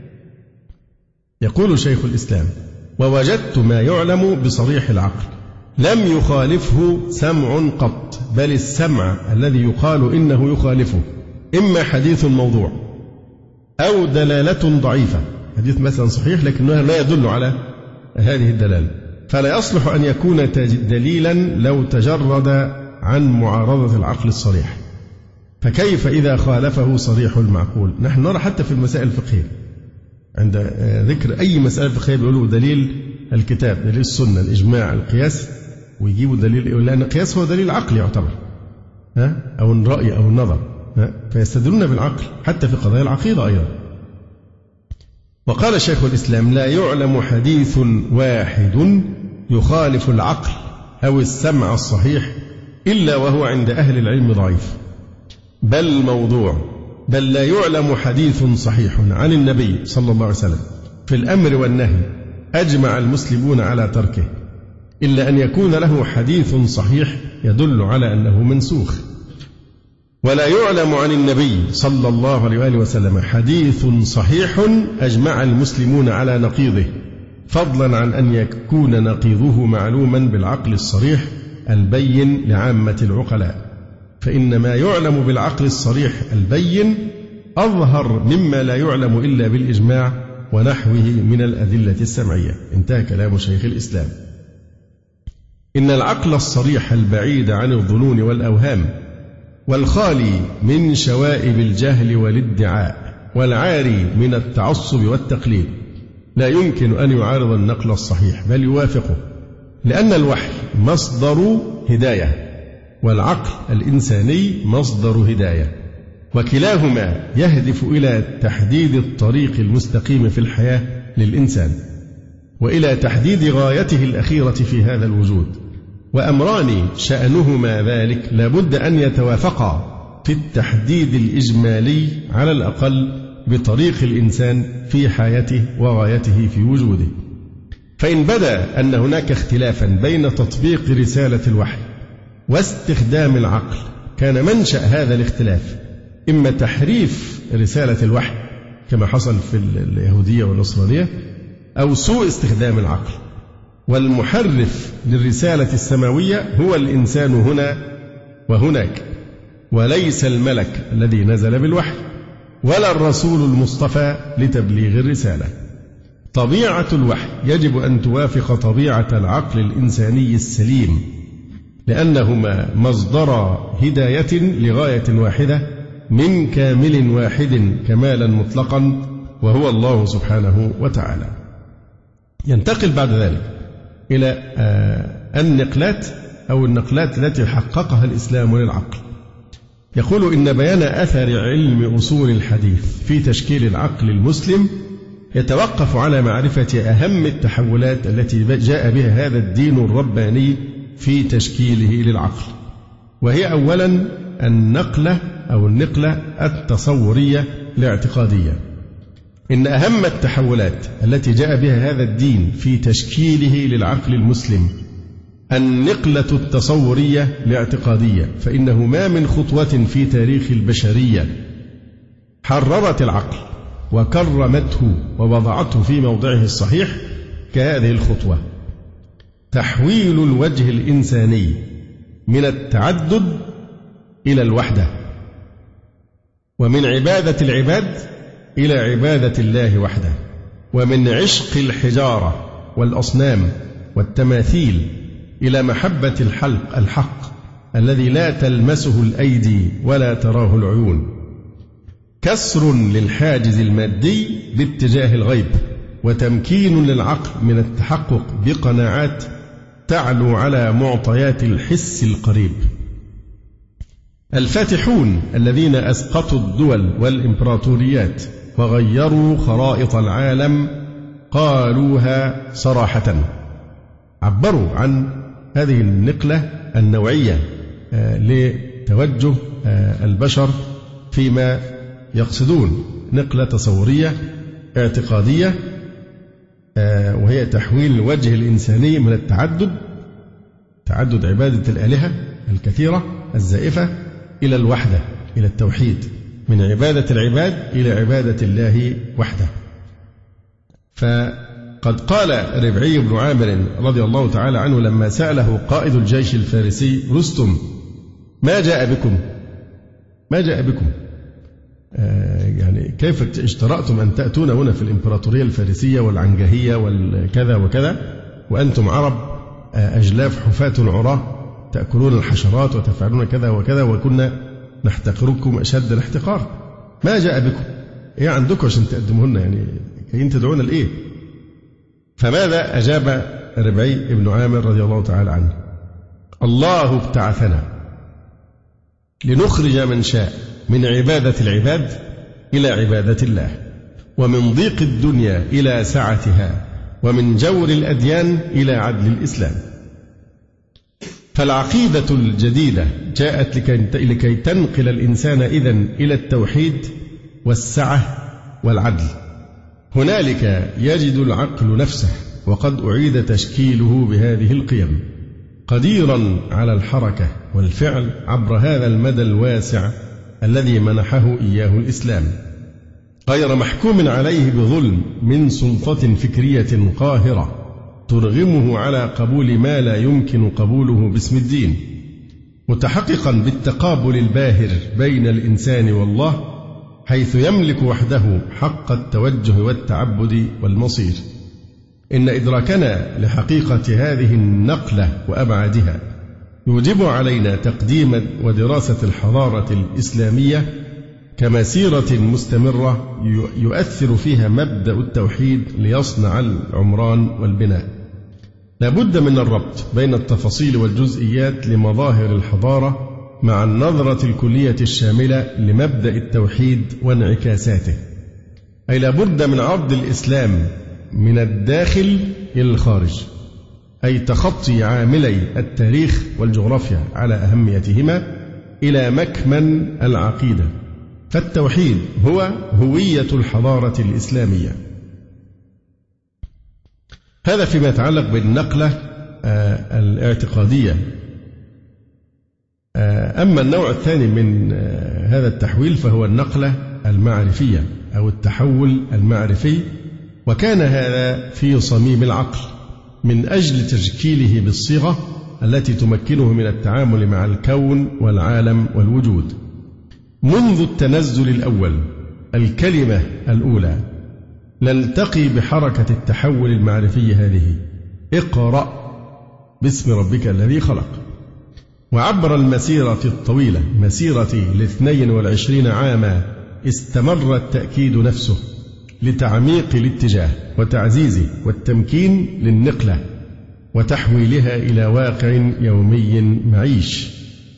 يقول شيخ الإسلام: ووجدت ما يعلم بصريح العقل لم يخالفه سمع قط، بل السمع الذي يقال إنه يخالفه إما حديث موضوع أو دلالة ضعيفة، حديث مثلا صحيح لكنه لا يدل على هذه الدلالة، فلا يصلح أن يكون دليلا لو تجرد عن معارضة العقل الصريح. فكيف إذا خالفه صريح المعقول؟ نحن نرى حتى في المسائل الفقهية عند ذكر أي مسألة فقهية بيقولوا دليل الكتاب، دليل السنة، الإجماع، القياس، ويجيبوا دليل، لأن القياس هو دليل عقلي يعتبر، أو الرأي أو النظر، فيستدلون بالعقل حتى في قضايا العقيدة أيضا. وقال شيخ الإسلام: لا يعلم حديث واحد يخالف العقل أو السمع الصحيح إلا وهو عند أهل العلم ضعيف، بل موضوع، بل لا يعلم حديث صحيح عن النبي صلى الله عليه وسلم في الأمر والنهي أجمع المسلمون على تركه إلا أن يكون له حديث صحيح يدل على أنه منسوخ. ولا يعلم عن النبي صلى الله عليه وآله وسلم حديث صحيح أجمع المسلمون على نقيضه، فضلا عن أن يكون نقيضه معلوما بالعقل الصريح البين لعامة العقلاء، فإن ما يعلم بالعقل الصريح البين أظهر مما لا يعلم إلا بالإجماع ونحوه من الأدلة السمعية. انتهى كلام شيخ الإسلام. إن العقل الصريح البعيد عن الظنون والأوهام والخالي من شوائب الجهل والادعاء والعاري من التعصب والتقليد لا يمكن أن يعارض النقل الصحيح بل يوافقه، لأن الوحي مصدر هداية والعقل الإنساني مصدر هداية، وكلاهما يهدف إلى تحديد الطريق المستقيم في الحياة للإنسان وإلى تحديد غايته الأخيرة في هذا الوجود، وأمران شأنهما ذلك لابد أن يتوافقا في التحديد الإجمالي على الأقل بطريق الإنسان في حياته وغايته في وجوده. فإن بدا أن هناك اختلافا بين تطبيق رسالة الوحي واستخدام العقل كان منشأ هذا الاختلاف إما تحريف رسالة الوحي كما حصل في اليهودية والنصرانية أو سوء استخدام العقل، والمحرف للرسالة السماوية هو الإنسان هنا وهناك، وليس الملك الذي نزل بالوحي ولا الرسول المصطفى لتبليغ الرسالة. طبيعة الوحي يجب أن توافق طبيعة العقل الإنساني السليم، لأنهما مصدر هداية لغاية واحدة من كامل واحد كمالا مطلقا وهو الله سبحانه وتعالى. ينتقل بعد ذلك إلى النقلات أو النقلات التي حققها الإسلام للعقل. يقول إن بيان أثر علم أصول الحديث في تشكيل العقل المسلم يتوقف على معرفة أهم التحولات التي جاء بها هذا الدين الرباني في تشكيله للعقل، وهي أولا النقلة التصورية الاعتقادية. إن أهم التحولات التي جاء بها هذا الدين في تشكيله للعقل المسلم النقلة التصورية الاعتقادية، فإنه ما من خطوة في تاريخ البشرية حررت العقل وكرمته ووضعته في موضعه الصحيح كهذه الخطوة: تحويل الوجه الإنساني من التعدد إلى الوحدة، ومن عبادة العباد إلى عبادة الله وحده، ومن عشق الحجارة والأصنام والتماثيل إلى محبة الحق الذي لا تلمسه الأيدي ولا تراه العيون، كسر للحاجز المادي باتجاه الغيب، وتمكين للعقل من التحقق بقناعات تعلو على معطيات الحس القريب. الفاتحون الذين أسقطوا الدول والإمبراطوريات وغيروا خرائط العالم قالوها صراحة، عبروا عن هذه النقلة النوعية لتوجه البشر فيما يقصدون، نقلة تصورية اعتقادية وهي تحويل الوجه الإنساني من تعدد عبادة الآلهة الكثيرة الزائفة إلى الوحدة، إلى التوحيد، من عبادة العباد إلى عبادة الله وحده. فقد قال ربعي بن عامر رضي الله تعالى عنه لما سأله قائد الجيش الفارسي رستم: ما جاء بكم؟ يعني كيف اشترأتم أن تأتون هنا في الإمبراطورية الفارسية والعنجهية والكذا وكذا وأنتم عرب أجلاف حفاة عراة تأكلون الحشرات وتفعلون كذا وكذا وكنا نحتقركم أشد الاحتقار؟ ما جاء بكم؟ إيه عندكم عشان تقدموهن؟ يعني كاين تدعون الإيه؟ فماذا أجاب ربعي بن عامر رضي الله تعالى عنه؟ الله ابتعثنا لنخرج من شاء من عبادة العباد إلى عبادة الله، ومن ضيق الدنيا إلى سعتها، ومن جور الأديان إلى عدل الإسلام. فالعقيدة الجديدة جاءت لكي تنقل الإنسان إذن إلى التوحيد والسعة والعدل، هنالك يجد العقل نفسه وقد أعيد تشكيله بهذه القيم، قديرا على الحركة والفعل عبر هذا المدى الواسع الذي منحه إياه الإسلام، غير محكوم عليه بظلم من سلطة فكرية قاهرة ترغمه على قبول ما لا يمكن قبوله باسم الدين، متحققا بالتقابل الباهر بين الإنسان والله، حيث يملك وحده حق التوجه والتعبد والمصير. إن إدراكنا لحقيقة هذه النقلة وأبعادها يوجب علينا تقديم ودراسة الحضارة الإسلامية كمسيرة مستمرة يؤثر فيها مبدأ التوحيد ليصنع العمران والبناء. لا بد من الربط بين التفاصيل والجزئيات لمظاهر الحضارة مع النظرة الكلية الشاملة لمبدأ التوحيد وانعكاساته، أي لا بد من عرض الإسلام من الداخل إلى الخارج، أي تخطي عاملي التاريخ والجغرافيا على أهميتهما إلى مكمن العقيدة، فالتوحيد هو هوية الحضارة الإسلامية. هذا فيما يتعلق بالنقلة الاعتقادية. أما النوع الثاني من هذا التحويل فهو النقلة المعرفية أو التحول المعرفي، وكان هذا في صميم العقل من أجل تشكيله بالصيغة التي تمكنه من التعامل مع الكون والعالم والوجود. منذ التنزل الأول، الكلمة الأولى، نلتقي بحركة التحول المعرفي هذه: اقرأ باسم ربك الذي خلق. وعبر المسيرة الطويلة، مسيرة 22 عاما، استمر التأكيد نفسه لتعميق الاتجاه وتعزيزه والتمكين للنقلة وتحويلها إلى واقع يومي معيش.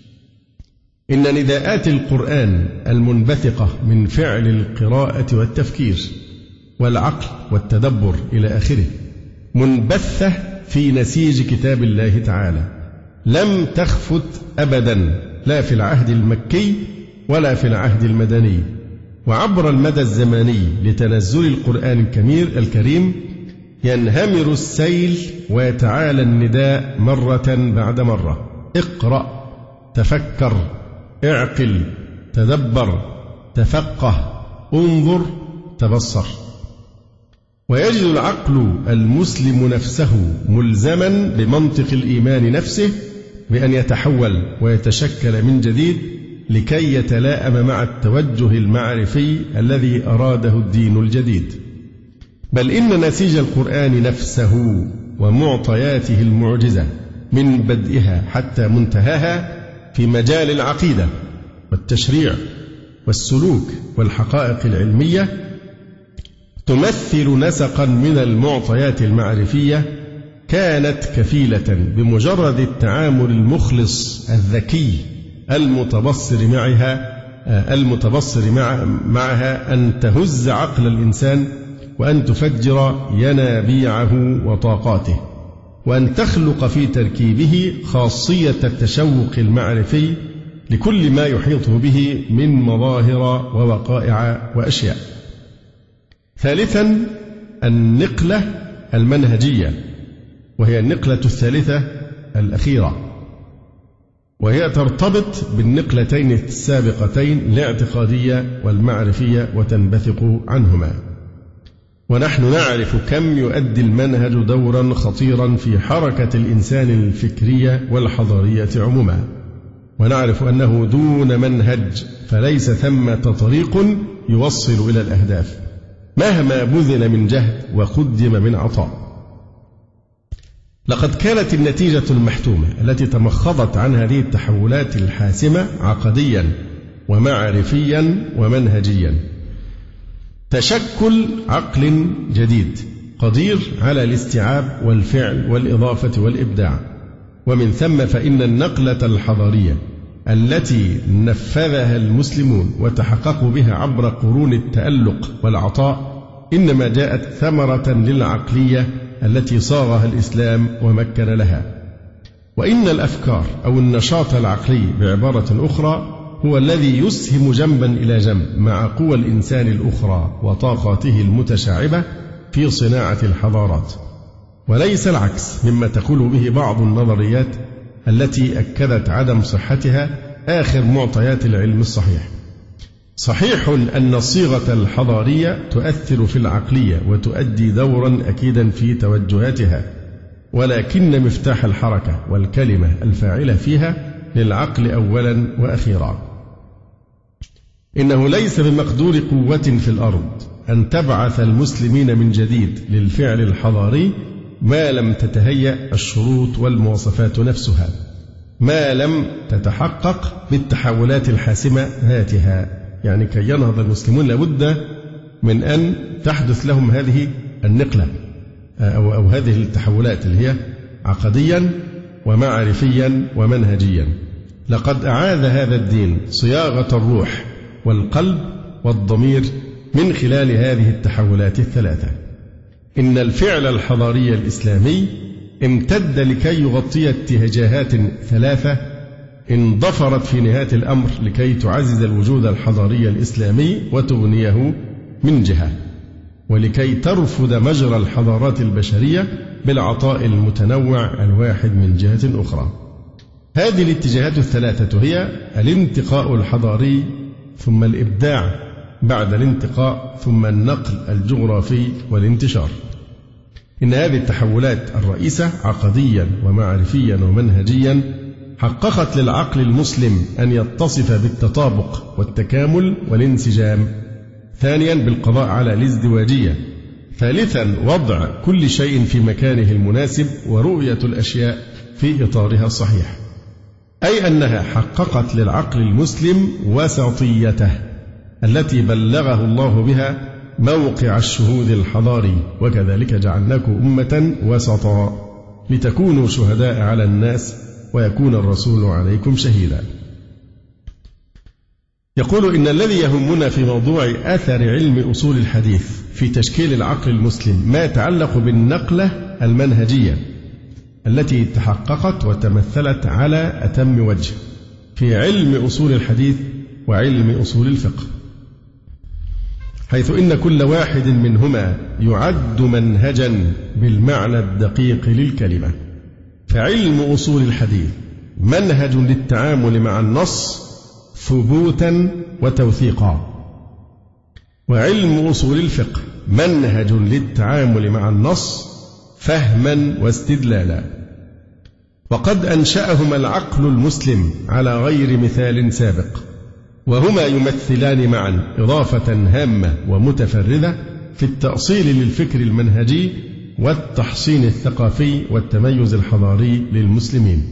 إن نداءات القرآن المنبثقة من فعل القراءة والتفكير والعقل والتدبر إلى آخره منبثة في نسيج كتاب الله تعالى، لم تخفت أبدا، لا في العهد المكي ولا في العهد المدني. وعبر المدى الزماني لتنزل القرآن الكريم ينهمر السيل ويتعالى النداء مرة بعد مرة: اقرأ، تفكر، اعقل، تدبر، تفقه، انظر، تبصر. ويجد العقل المسلم نفسه ملزما بمنطق الإيمان نفسه بأن يتحول ويتشكل من جديد لكي يتلائم مع التوجه المعرفي الذي أراده الدين الجديد. بل إن نسيج القرآن نفسه ومعطياته المعجزة من بدئها حتى منتهاها في مجال العقيدة والتشريع والسلوك والحقائق العلمية تمثل نسقا من المعطيات المعرفية كانت كفيلة بمجرد التعامل المخلص الذكي المتبصر معها أن تهز عقل الإنسان وأن تفجر ينابيعه وطاقاته، وأن تخلق في تركيبه خاصية التشوق المعرفي لكل ما يحيط به من مظاهر ووقائع وأشياء. ثالثا، النقلة المنهجية، وهي النقلة الثالثة الأخيرة، وهي ترتبط بالنقلتين السابقتين الاعتقادية والمعرفية وتنبثق عنهما. ونحن نعرف كم يؤدي المنهج دورا خطيرا في حركة الإنسان الفكرية والحضارية عموما، ونعرف أنه دون منهج فليس ثمة طريق يوصل إلى الأهداف مهما بذل من جهد وقدم من عطاء. لقد كانت النتيجة المحتومة التي تمخضت عن هذه التحولات الحاسمة عقديا ومعرفيا ومنهجيا تشكل عقل جديد قدير على الاستيعاب والفعل والإضافة والإبداع. ومن ثم فإن النقلة الحضارية التي نفذها المسلمون وتحققوا بها عبر قرون التألق والعطاء إنما جاءت ثمرة للعقلية التي صاغها الإسلام ومكن لها. وإن الأفكار أو النشاط العقلي بعبارة أخرى هو الذي يسهم جنبا إلى جنب مع قوى الإنسان الأخرى وطاقاته المتشعبة في صناعة الحضارات، وليس العكس مما تقول به بعض النظريات التي أكدت عدم صحتها آخر معطيات العلم الصحيح. صحيح أن الصيغة الحضارية تؤثر في العقلية وتؤدي دورا أكيدا في توجهاتها، ولكن مفتاح الحركة والكلمة الفاعلة فيها للعقل أولا وأخيرا. إنه ليس بمقدور قوة في الأرض أن تبعث المسلمين من جديد للفعل الحضاري ما لم تتهيأ الشروط والمواصفات نفسها، ما لم تتحقق بالتحولات الحاسمة ذاتها. يعني كي ينهض المسلمون لابد من أن تحدث لهم هذه النقلة أو هذه التحولات اللي هي عقديا ومعرفيا ومنهجيا. لقد أعاد هذا الدين صياغة الروح والقلب والضمير من خلال هذه التحولات الثلاثة. إن الفعل الحضاري الإسلامي امتد لكي يغطي اتجاهات ثلاثة اندفرت في نهاية الأمر لكي تعزز الوجود الحضاري الإسلامي وتغنيه من جهة، ولكي ترفض مجرى الحضارات البشرية بالعطاء المتنوع الواحد من جهة أخرى. هذه الاتجاهات الثلاثة هي الانتقاء الحضاري، ثم الإبداع بعد الانتقاء، ثم النقل الجغرافي والانتشار. إن هذه التحولات الرئيسة عقديا ومعرفيا ومنهجيا حققت للعقل المسلم أن يتصف بالتطابق والتكامل والانسجام. ثانيا بالقضاء على الازدواجية. ثالثا وضع كل شيء في مكانه المناسب ورؤية الأشياء في إطارها الصحيح، أي أنها حققت للعقل المسلم وسطيته التي بلغه الله بها موقع الشهود الحضاري، وكذلك جعلناكم أمة وسطا لتكونوا شهداء على الناس ويكون الرسول عليكم شهيدا. يقول إن الذي يهمنا في موضوع أثر علم أصول الحديث في تشكيل العقل المسلم ما يتعلق بالنقلة المنهجية التي تحققت وتمثلت على أتم وجه في علم أصول الحديث وعلم أصول الفقه، حيث إن كل واحد منهما يعد منهجا بالمعنى الدقيق للكلمة. فعلم أصول الحديث منهج للتعامل مع النص ثبوتا وتوثيقا، وعلم أصول الفقه منهج للتعامل مع النص فهما واستدلالا. وقد أنشأهما العقل المسلم على غير مثال سابق، وهما يمثلان معا إضافة هامة ومتفردة في التأصيل للفكر المنهجي والتحصين الثقافي والتميز الحضاري للمسلمين.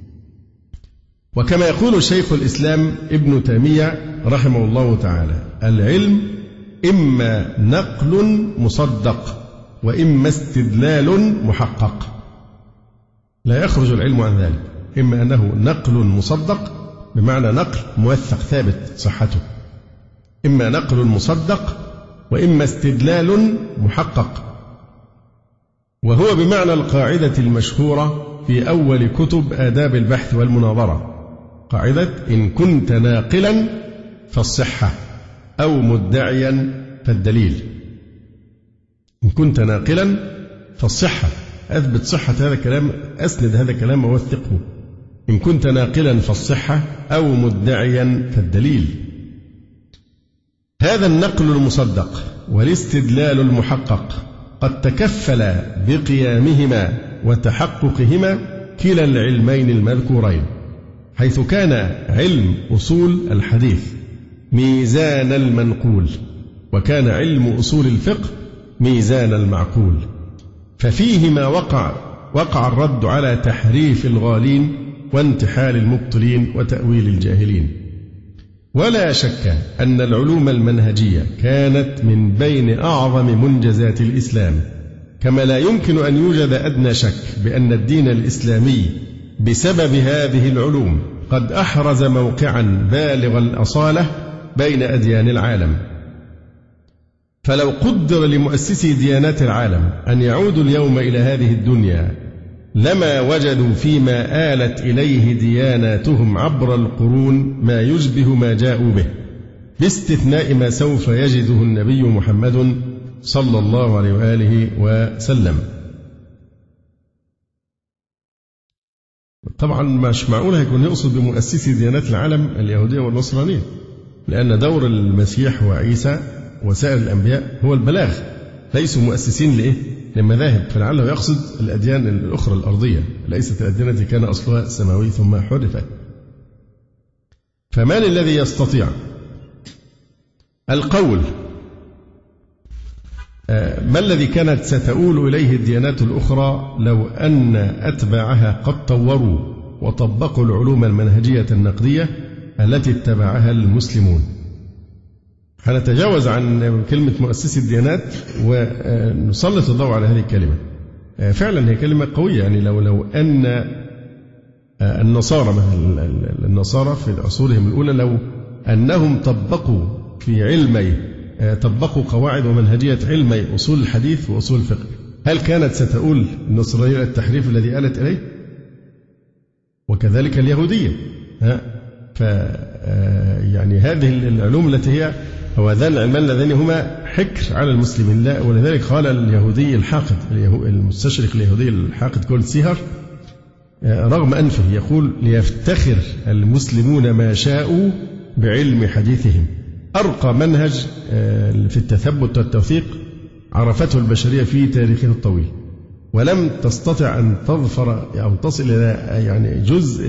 وكما يقول شيخ الإسلام ابن تيمية رحمه الله تعالى: العلم إما نقل مصدق وإما استدلال محقق. لا يخرج العلم عن ذلك، إما أنه نقل مصدق بمعنى نقل موثق ثابت صحته، إما نقل مصدق وإما استدلال محقق، وهو بمعنى القاعدة المشهورة في أول كتب آداب البحث والمناظرة، قاعدة إن كنت ناقلا فالصحة أو مدعيا فالدليل. إن كنت ناقلا فالصحة، أثبت صحة هذا الكلام، أسند هذا الكلام ووثقه. إن كنت ناقلا فالصحة أو مدعيا فالدليل. هذا النقل المصدق والاستدلال المحقق قد تكفل بقيامهما وتحققهما كلا العلمين المذكورين، حيث كان علم أصول الحديث ميزان المنقول، وكان علم أصول الفقه ميزان المعقول، ففيهما وقع الرد على تحريف الغالين وانتحال المبطلين وتأويل الجاهلين. ولا شك أن العلوم المنهجية كانت من بين أعظم منجزات الإسلام، كما لا يمكن أن يوجد أدنى شك بأن الدين الإسلامي بسبب هذه العلوم قد أحرز موقعا بالغ الأصالة بين أديان العالم. فلو قدر لمؤسسي ديانات العالم أن يعودوا اليوم إلى هذه الدنيا لما وجدوا فيما آلت إليه دياناتهم عبر القرون ما يشبه ما جاءوا به، باستثناء ما سوف يجده النبي محمد صلى الله عليه وآله وسلم. طبعا مش معقول هيكون يقصد بمؤسسي ديانات العالم اليهودية والنصرانية، لأن دور المسيح وعيسى وسائر الأنبياء هو البلاغ، ليسوا مؤسسين لإيه؟ للمذاهب، فلعله يقصد الأديان الأخرى الأرضية، ليست الأديان التي كان أصلها سماوي ثم حرفت. فمن الذي يستطيع القول ما الذي كانت ستؤول إليه الديانات الأخرى لو أن أتباعها قد طوروا وطبقوا العلوم المنهجية النقدية التي اتبعها المسلمون؟ هنتجاوز عن كلمة مؤسسي الديانات ونسلط الضوء على هذه الكلمة. فعلا هي كلمة قوية، يعني لو أن النصارى مثلا، النصارى في عصورهم الأولى لو أنهم طبقوا في علمي، طبقوا قواعد ومنهجية علمي أصول الحديث وأصول الفقه، هل كانت ستؤول النصرانية التحريف الذي آلت إليه؟ وكذلك اليهودية. يعني هذه العلوم التي هي هذان العلمان اللذين هما حكر على المسلمين، لا، ولذلك قال اليهودي الحاقد المستشرق اليهودي الحاقد كول سيهر رغم أنفه يقول: ليفتخر المسلمون ما شاءوا بعلم حديثهم، أرقى منهج في التثبت والتوثيق عرفته البشرية في تاريخها الطويل، ولم تستطع أن تظفر أو تصل إلى يعني جزء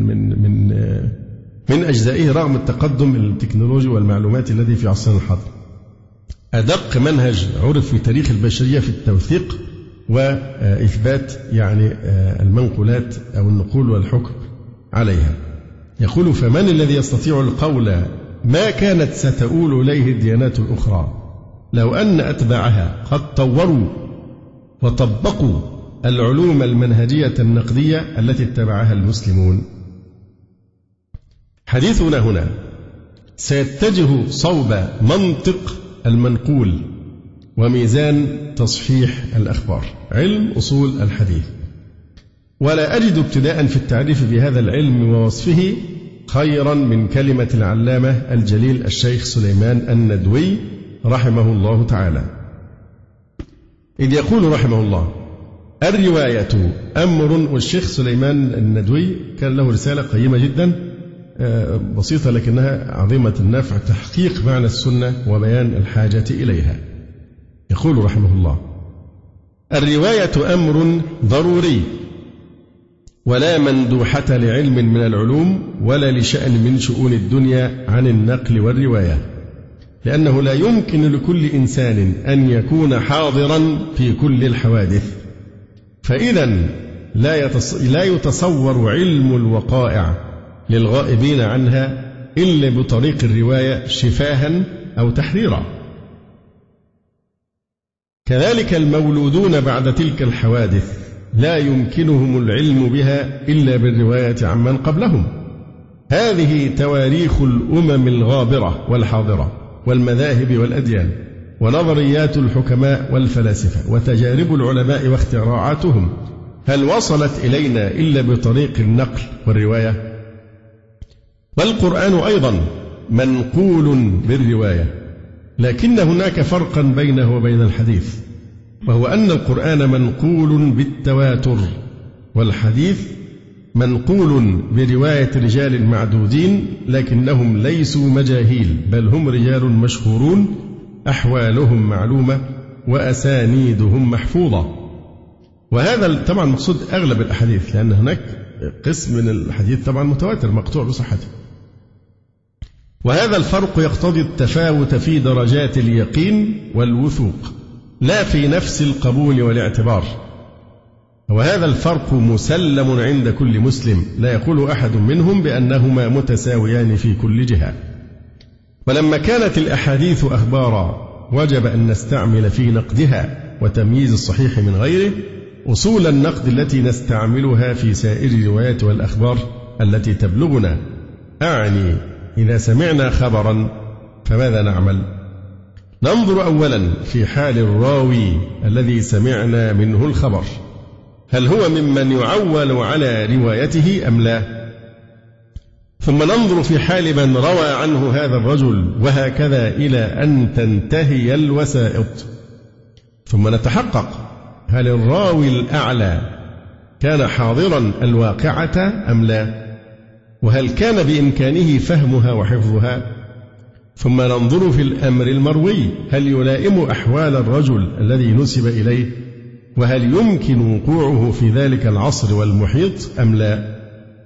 من أجزائه رغم التقدم التكنولوجي والمعلومات الذي في عصرنا الحاضر. أدق منهج عرف في تاريخ البشرية في التوثيق وإثبات يعني المنقولات أو النقول والحكم عليها. يقول: فمن الذي يستطيع القول ما كانت ستؤول إليه الديانات الأخرى لو أن أتباعها قد طوروا وطبقوا العلوم المنهجية النقدية التي اتبعها المسلمون؟ حديثنا هنا سيتجه صوب منطق المنقول وميزان تصحيح الأخبار، علم أصول الحديث. ولا أجد ابتداء في التعريف بهذا العلم ووصفه خيرا من كلمة العلامة الجليل الشيخ سليمان الندوي رحمه الله تعالى، إذ يقول رحمه الله: الرواية أمر. والشيخ سليمان الندوي كان له رسالة قيمة جدا بسيطة لكنها عظيمة النفع، تحقيق معنى السنة وبيان الحاجة إليها. يقول رحمه الله: الرواية أمر ضروري، ولا مندوحة لعلم من العلوم ولا لشأن من شؤون الدنيا عن النقل والرواية، لأنه لا يمكن لكل إنسان أن يكون حاضرا في كل الحوادث، فإذا لا يتصور علم الوقائع للغائبين عنها إلا بطريق الرواية شفاها أو تحريرا. كذلك المولودون بعد تلك الحوادث لا يمكنهم العلم بها إلا بالرواية عمن قبلهم. هذه تواريخ الأمم الغابرة والحاضرة والمذاهب والأديان، ونظريات الحكماء والفلاسفة، وتجارب العلماء واختراعاتهم، هل وصلت إلينا إلا بطريق النقل والرواية؟ والقرآن أيضا منقول بالرواية، لكن هناك فرقا بينه وبين الحديث، وهو أن القرآن منقول بالتواتر، والحديث منقول برواية رجال معدودين لكنهم ليسوا مجاهيل، بل هم رجال مشهورون أحوالهم معلومة وأسانيدهم محفوظة. وهذا طبعا مقصود أغلب الأحاديث، لأن هناك قسم من الحديث طبعا متواتر مقطوع بصحته. وهذا الفرق يقتضي التفاوت في درجات اليقين والوثوق، لا في نفس القبول والاعتبار. وهذا الفرق مسلم عند كل مسلم، لا يقول أحد منهم بأنهما متساويان في كل جهة. ولما كانت الأحاديث أخبارا وجب أن نستعمل في نقدها وتمييز الصحيح من غيره أصول النقد التي نستعملها في سائر الروايات والأخبار التي تبلغنا. أعني إذا سمعنا خبرا فماذا نعمل؟ ننظر أولا في حال الراوي الذي سمعنا منه الخبر، هل هو ممن يعول على روايته أم لا؟ ثم ننظر في حال من روى عنه هذا الرجل، وهكذا إلى أن تنتهي الوسائط. ثم نتحقق هل الراوي الأعلى كان حاضرا الواقعة أم لا، وهل كان بإمكانه فهمها وحفظها. ثم ننظر في الأمر المروي، هل يلائم أحوال الرجل الذي نسب إليه، وهل يمكن وقوعه في ذلك العصر والمحيط أم لا.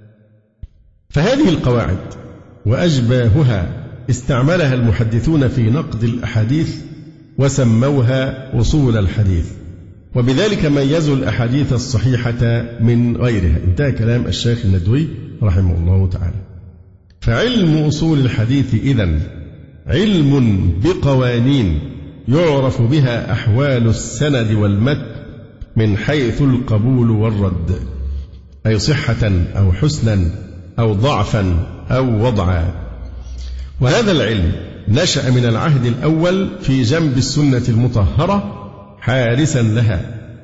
فهذه القواعد وأشباهها استعملها المحدثون في نقد الأحاديث وسموها أصول الحديث، وبذلك ميزوا الأحاديث الصحيحة من غيرها. انتهى كلام الشيخ الندوي رحمه الله تعالى. فعلم أصول الحديث إذن علم بقوانين يعرف بها أحوال السند والمتن من حيث القبول والرد، أي صحة أو حسنا أو ضعفا أو وضعا. وهذا العلم نشأ من العهد الأول في جنب السنة المطهرة، حارسا لها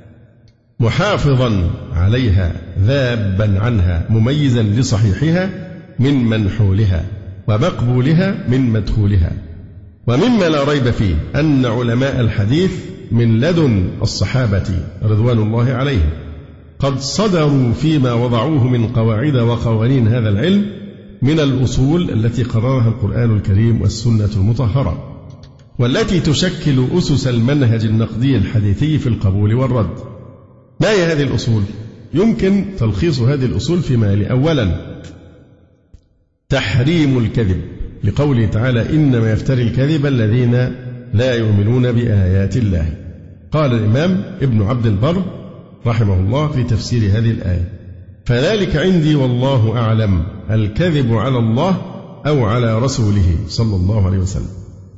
محافظا عليها ذابا عنها، مميزا لصحيحها من منحولها ومقبولها من مدخولها. ومما لا ريب فيه أن علماء الحديث من لدن الصحابة رضوان الله عليهم قد صدروا فيما وضعوه من قواعد وقوانين هذا العلم من الأصول التي قررها القرآن الكريم والسنة المطهرة، والتي تشكل أسس المنهج النقدي الحديثي في القبول والرد. ما هي هذه الأصول؟ يمكن تلخيص هذه الأصول فيما يلي. أولا، تحريم الكذب، لقوله تعالى: إنما يفتري الكذب الذين لا يؤمنون بآيات الله. قال الإمام ابن عبد البر رحمه الله في تفسير هذه الآية: فذلك عندي والله أعلم الكذب على الله أو على رسوله صلى الله عليه وسلم.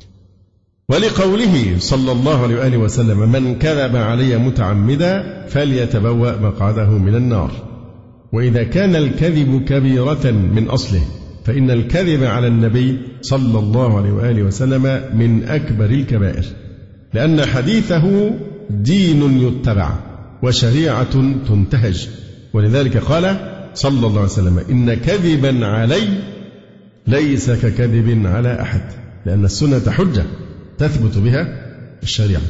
ولقوله صلى الله عليه وآله وسلم: من كذب علي متعمدا فليتبوأ مقعده من النار. وإذا كان الكذب كبيرة من أصله فإن الكذب على النبي صلى الله عليه وآله وسلم من أكبر الكبائر، لأن حديثه دين يتبع وشريعة تنتهج. ولذلك قال صلى الله عليه وسلم: إن كذبا علي ليس ككذب على أحد، لأن السنة حجة تثبت بها الشريعة.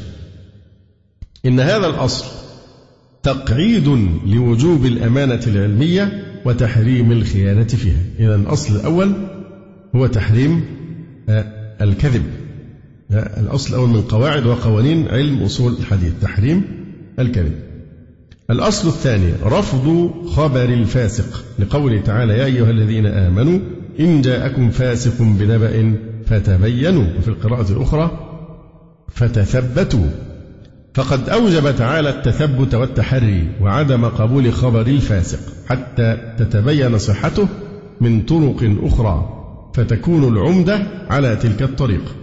إن هذا الأصل تقعيد لوجوب الأمانة العلمية وتحريم الخيانة فيها. إذن الأصل الأول هو تحريم الكذب، الأصل الأول من قواعد وقوانين علم أصول الحديث تحريم الكذب. الأصل الثاني رفض خبر الفاسق، لقوله تعالى: يا أيها الذين آمنوا إن جاءكم فاسق بنبأ فتبينوا، وفي القراءة الأخرى فتثبتوا. فقد أوجب تعالى التثبت والتحري وعدم قبول خبر الفاسق حتى تتبين صحته من طرق أخرى، فتكون العمدة على تلك الطريق.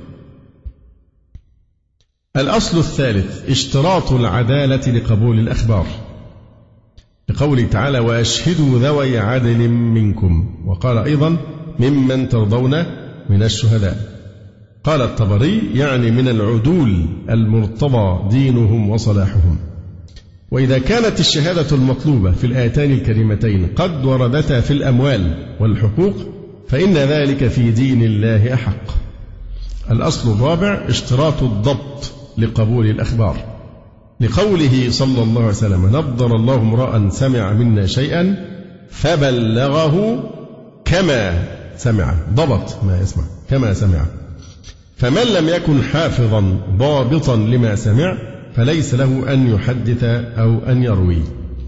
الأصل الثالث اشتراط العدالة لقبول الأخبار، لقوله تعالى: وأشهدوا ذوي عدل منكم. وقال أيضا: ممن ترضون من الشهداء. قال الطبري: يعني من العدول المرتضى دينهم وصلاحهم. وإذا كانت الشهادة المطلوبة في الآيتين الكريمتين قد وردتا في الأموال والحقوق فإن ذلك في دين الله أحق. الأصل الرابع اشتراط الضبط لقبول الأخبار، لقوله صلى الله عليه وسلم: نضر الله امرأ سمع منا شيئا فبلغه كما سمع، ضبط ما يسمع كما سمع. فمن لم يكن حافظا ضابطا لما سمع فليس له أن يحدث أو أن يروي.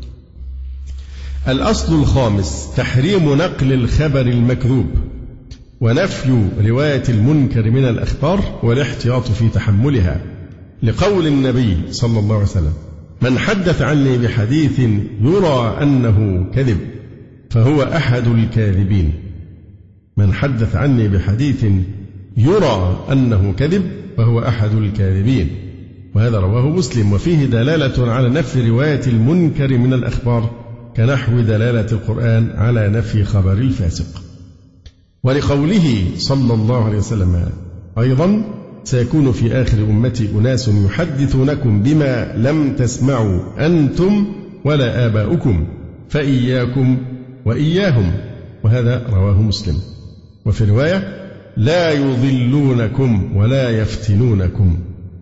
الأصل الخامس تحريم نقل الخبر المكذوب ونفي رواية المنكر من الأخبار والاحتياط في تحملها، لقول النبي صلى الله عليه وسلم: من حدث عني بحديث يرى أنه كذب فهو أحد الكاذبين. من حدث عني بحديث يرى أنه كذب فهو أحد الكاذبين. وهذا رواه مسلم، وفيه دلالة على نفي رواية المنكر من الأخبار كنحو دلالة القرآن على نفي خبر الفاسق. ولقوله صلى الله عليه وسلم أيضا: سيكون في آخر أمتي أناس يحدثونكم بما لم تسمعوا أنتم ولا آباؤكم فإياكم وإياهم. وهذا رواه مسلم. وفي رواية: لا يضلونكم ولا يفتنونكم.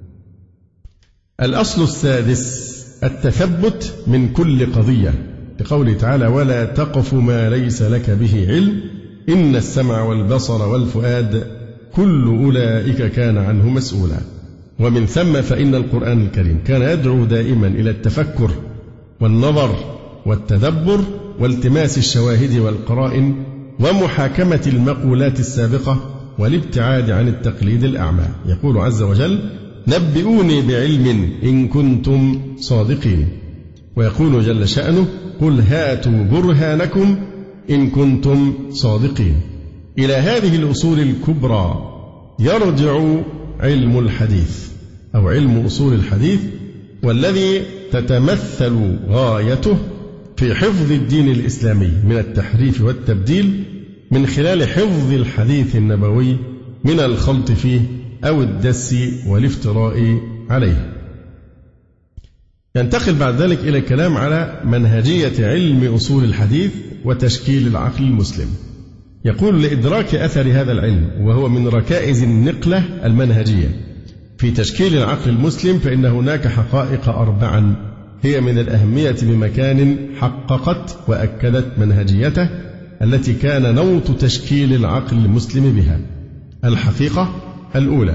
الأصل السادس التثبت من كل قضية، لقوله تعالى: ولا تقف ما ليس لك به علم إن السمع والبصر والفؤاد كل أولئك كان عنه مسؤولا. ومن ثم فإن القرآن الكريم كان يدعو دائما إلى التفكر والنظر والتدبر والتماس الشواهد والقرائن ومحاكمة المقولات السابقة والابتعاد عن التقليد الأعمى. يقول عز وجل: نبئوني بعلم إن كنتم صادقين. ويقول جل شأنه: قل هاتوا برهانكم إن كنتم صادقين. إلى هذه الأصول الكبرى يرجع علم الحديث أو علم أصول الحديث، والذي تتمثل غايته في حفظ الدين الإسلامي من التحريف والتبديل من خلال حفظ الحديث النبوي من الخلط فيه أو الدس والافتراء عليه. ينتقل بعد ذلك إلى الكلام على منهجية علم أصول الحديث وتشكيل العقل المسلم. يقول: لإدراك أثر هذا العلم، وهو من ركائز النقلة المنهجية في تشكيل العقل المسلم، فإن هناك حقائق 4 هي من الأهمية بمكان حققت وأكدت منهجيته التي كان نوط تشكيل العقل المسلم بها. الحقيقة الأولى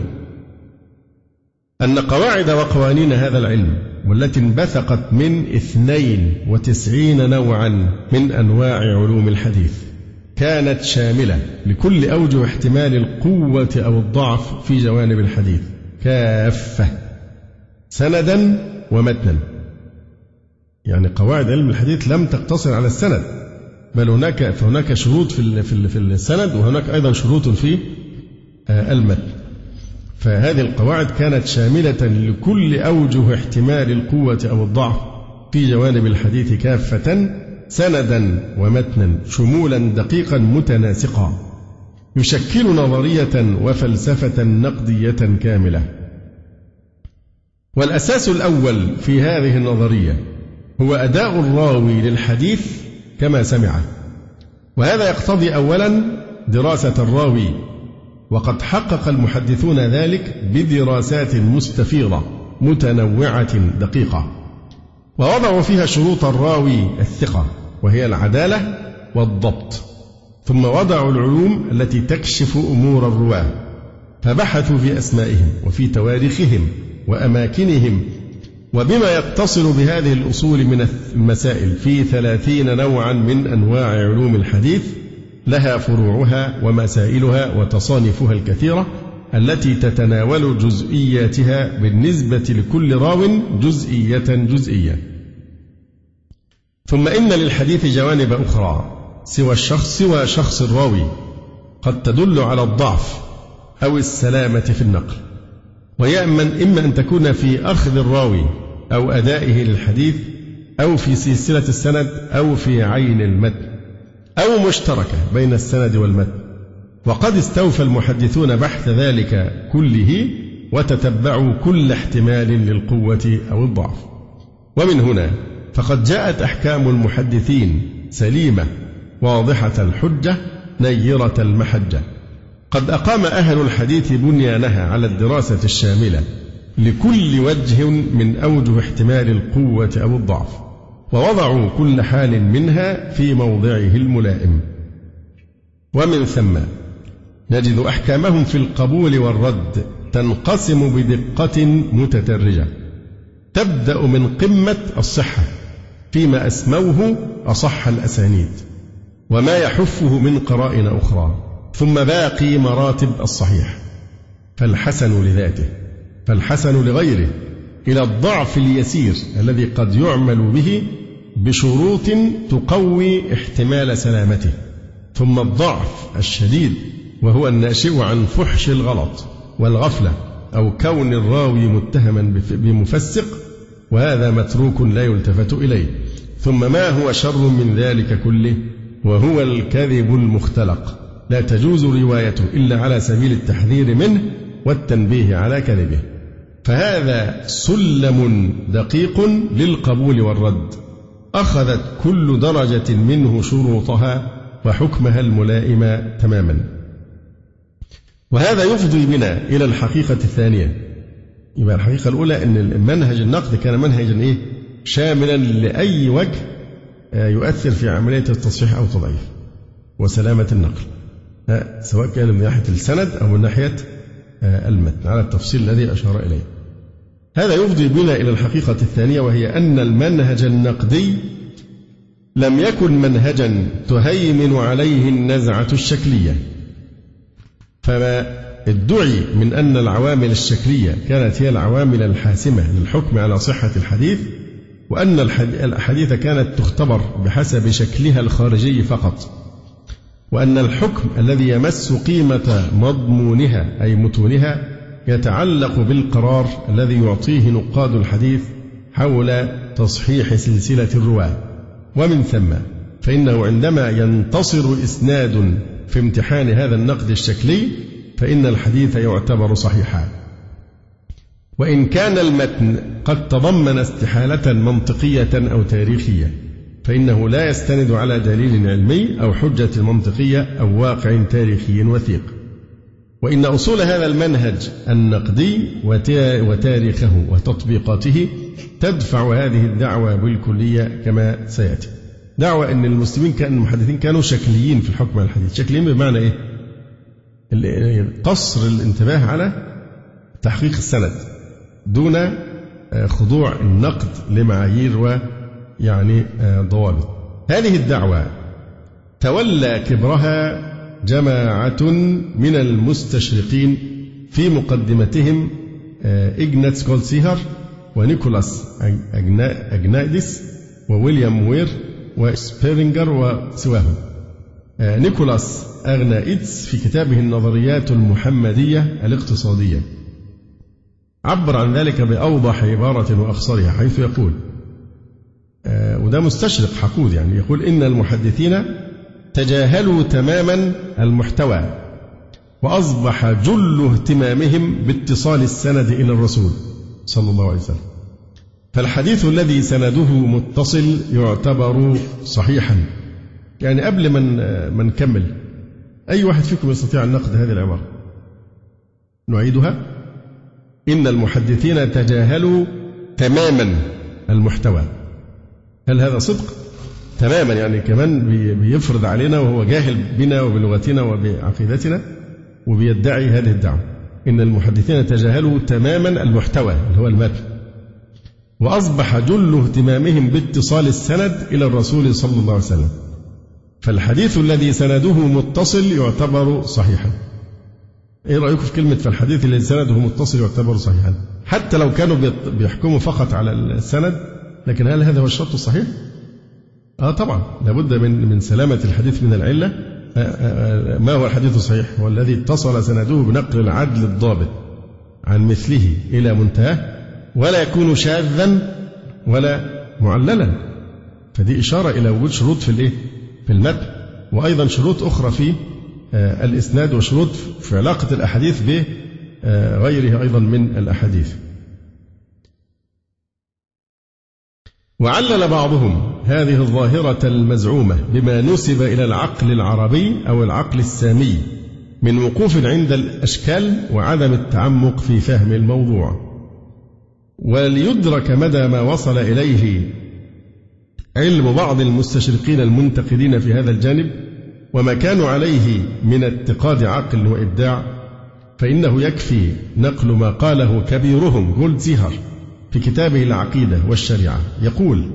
أن قواعد وقوانين هذا العلم، والتي انبثقت من 92 نوعا من أنواع علوم الحديث، كانت شاملة لكل أوجه احتمال القوة أو الضعف في جوانب الحديث كافة، سندا ومتنا. يعني قواعد علم الحديث لم تقتصر على السند، بل هناك شروط في السند، وهناك أيضا شروط في المتن. فهذه القواعد كانت شاملة لكل أوجه احتمال القوة أو الضعف في جوانب الحديث كافة، سندا ومتنا، شمولا دقيقا متناسقا، يشكل نظرية وفلسفة نقدية كاملة. والأساس الأول في هذه النظرية هو أداء الراوي للحديث كما سمعه، وهذا يقتضي أولا دراسة الراوي، وقد حقق المحدثون ذلك بدراسات مستفيضة متنوعة دقيقة، ووضعوا فيها شروط الراوي الثقة، وهي العدالة والضبط. ثم وضعوا العلوم التي تكشف أمور الرواة، فبحثوا في أسمائهم وفي تواريخهم وأماكنهم، وبما يتصل بهذه الأصول من المسائل في 30 نوعا من أنواع علوم الحديث، لها فروعها ومسائلها وتصانيفها الكثيرة التي تتناول جزئياتها بالنسبة لكل راو جزئية. ثم إن للحديث جوانب أخرى سوى شخص الراوي قد تدل على الضعف أو السلامة في النقل، وهي إما أن تكون في أخذ الراوي أو أدائه للحديث، أو في سلسلة السند، أو في عين المتن، أو مشتركة بين السند والمتن. وقد استوفى المحدثون بحث ذلك كله، وتتبعوا كل احتمال للقوة أو الضعف. ومن هنا فقد جاءت أحكام المحدثين سليمة واضحة الحجة نيرة المحجة. قد أقام أهل الحديث بنيانها على الدراسة الشاملة لكل وجه من أوجه احتمال القوة أو الضعف، ووضعوا كل حال منها في موضعه الملائم. ومن ثم نجد أحكامهم في القبول والرد تنقسم بدقة متدرجة، تبدأ من قمة الصحة فيما أسموه أصح الأسانيد وما يحفه من قرائن أخرى، ثم باقي مراتب الصحيح، فالحسن لذاته، فالحسن لغيره، إلى الضعف اليسير الذي قد يعمل به بشروط تقوي احتمال سلامته، ثم الضعف الشديد وهو الناشئ عن فحش الغلط والغفلة أو كون الراوي متهما بمفسق، وهذا متروك لا يلتفت إليه. ثم ما هو شر من ذلك كله، وهو الكذب المختلق، لا تجوز روايته إلا على سبيل التحذير منه والتنبيه على كذبه. فهذا سلم دقيق للقبول والرد، أخذت كل درجة منه شروطها وحكمها الملائم تماما. وهذا يفضي بنا إلى الحقيقة الثانية. يبقى الحقيقة الأولى أن منهج النقد كان منهجا شاملا لأي وجه يؤثر في عملية التصحيح أو التضعيف وسلامة النقل، سواء كان من ناحية السند أو من ناحية المتن على التفصيل الذي أشار إليه. هذا يفضي بنا إلى الحقيقة الثانية، وهي أن المنهج النقدي لم يكن منهجا تهيمن عليه النزعة الشكلية. فما ادعي من أن العوامل الشكلية كانت هي العوامل الحاسمة للحكم على صحة الحديث، وأن الأحاديث كانت تختبر بحسب شكلها الخارجي فقط، وأن الحكم الذي يمس قيمة مضمونها أي متونها يتعلق بالقرار الذي يعطيه نقاد الحديث حول تصحيح سلسلة الرواة. ومن ثم فإنه عندما ينتصر إسناد في امتحان هذا النقد الشكلي فإن الحديث يعتبر صحيحا، وإن كان المتن قد تضمن استحالة منطقية أو تاريخية فإنه لا يستند على دليل علمي أو حجة منطقية أو واقع تاريخي وثيق. وإن أصول هذا المنهج النقدي وتاريخه وتطبيقاته تدفع هذه الدعوة بالكلية كما سيأتي. دعوة أن المسلمين المحدثين كانوا شكليين في الحكم على الحديث. شكليين بمعنى إيه؟ قصر الانتباه على تحقيق السند دون خضوع النقد لمعايير ويعني ضوابط. هذه الدعوة تولى كبرها جماعة من المستشرقين في مقدمتهم إجناتس كولسيهر ونيكولاس أجناديس وويليام وير وسبيرنجر وسواهم. نيكولاس أغنائيتس في كتابه النظريات المحمدية الاقتصادية عبر عن ذلك بأوضح عبارة وأخصرها، حيث يقول وده مستشرق حقود، يعني يقول إن المحدثين تجاهلوا تماما المحتوى وأصبح جل اهتمامهم باتصال السند إلى الرسول صلى الله عليه وسلم، فالحديث الذي سنده متصل يعتبر صحيحا. يعني قبل ما نكمل، أي واحد فيكم يستطيع النقد هذه العبارة؟ نعيدها: إن المحدثين تجاهلوا تماما المحتوى. هل هذا صدق؟ تماما، يعني كمان بيفرض علينا وهو جاهل بنا وبلغتنا وبعقيدتنا وبيدعي هذه الدعوة. إن المحدثين تجاهلوا تماما المحتوى اللي هو المتن، وأصبح جل اهتمامهم باتصال السند إلى الرسول صلى الله عليه وسلم، فالحديث الذي سنده متصل يعتبر صحيحا. إيه رأيكم في كلمة فالحديث الذي سنده متصل يعتبر صحيحا؟ حتى لو كانوا بيحكموا فقط على السند، لكن هل هذا هو الشرط الصحيح؟ طبعا لابد من سلامة الحديث من العلة. ما هو الحديث الصحيح؟ هو الذي اتصل سنده بنقل العدل الضابط عن مثله إلى منتهى، ولا يكون شاذا ولا معللا. فدي إشارة إلى وجود شروط في المتن، وأيضا شروط أخرى في الإسناد، وشروط في علاقة الأحاديث بغيرها أيضا من الأحاديث. وعلل بعضهم هذه الظاهرة المزعومة بما نسب إلى العقل العربي أو العقل السامي من وقوف عند الأشكال وعدم التعمق في فهم الموضوع. وليدرك مدى ما وصل إليه علم بعض المستشرقين المنتقدين في هذا الجانب وما كانوا عليه من اتقاد عقل وإبداع، فإنه يكفي نقل ما قاله كبيرهم جولدزيهر في كتابه العقيدة والشريعة. يقول: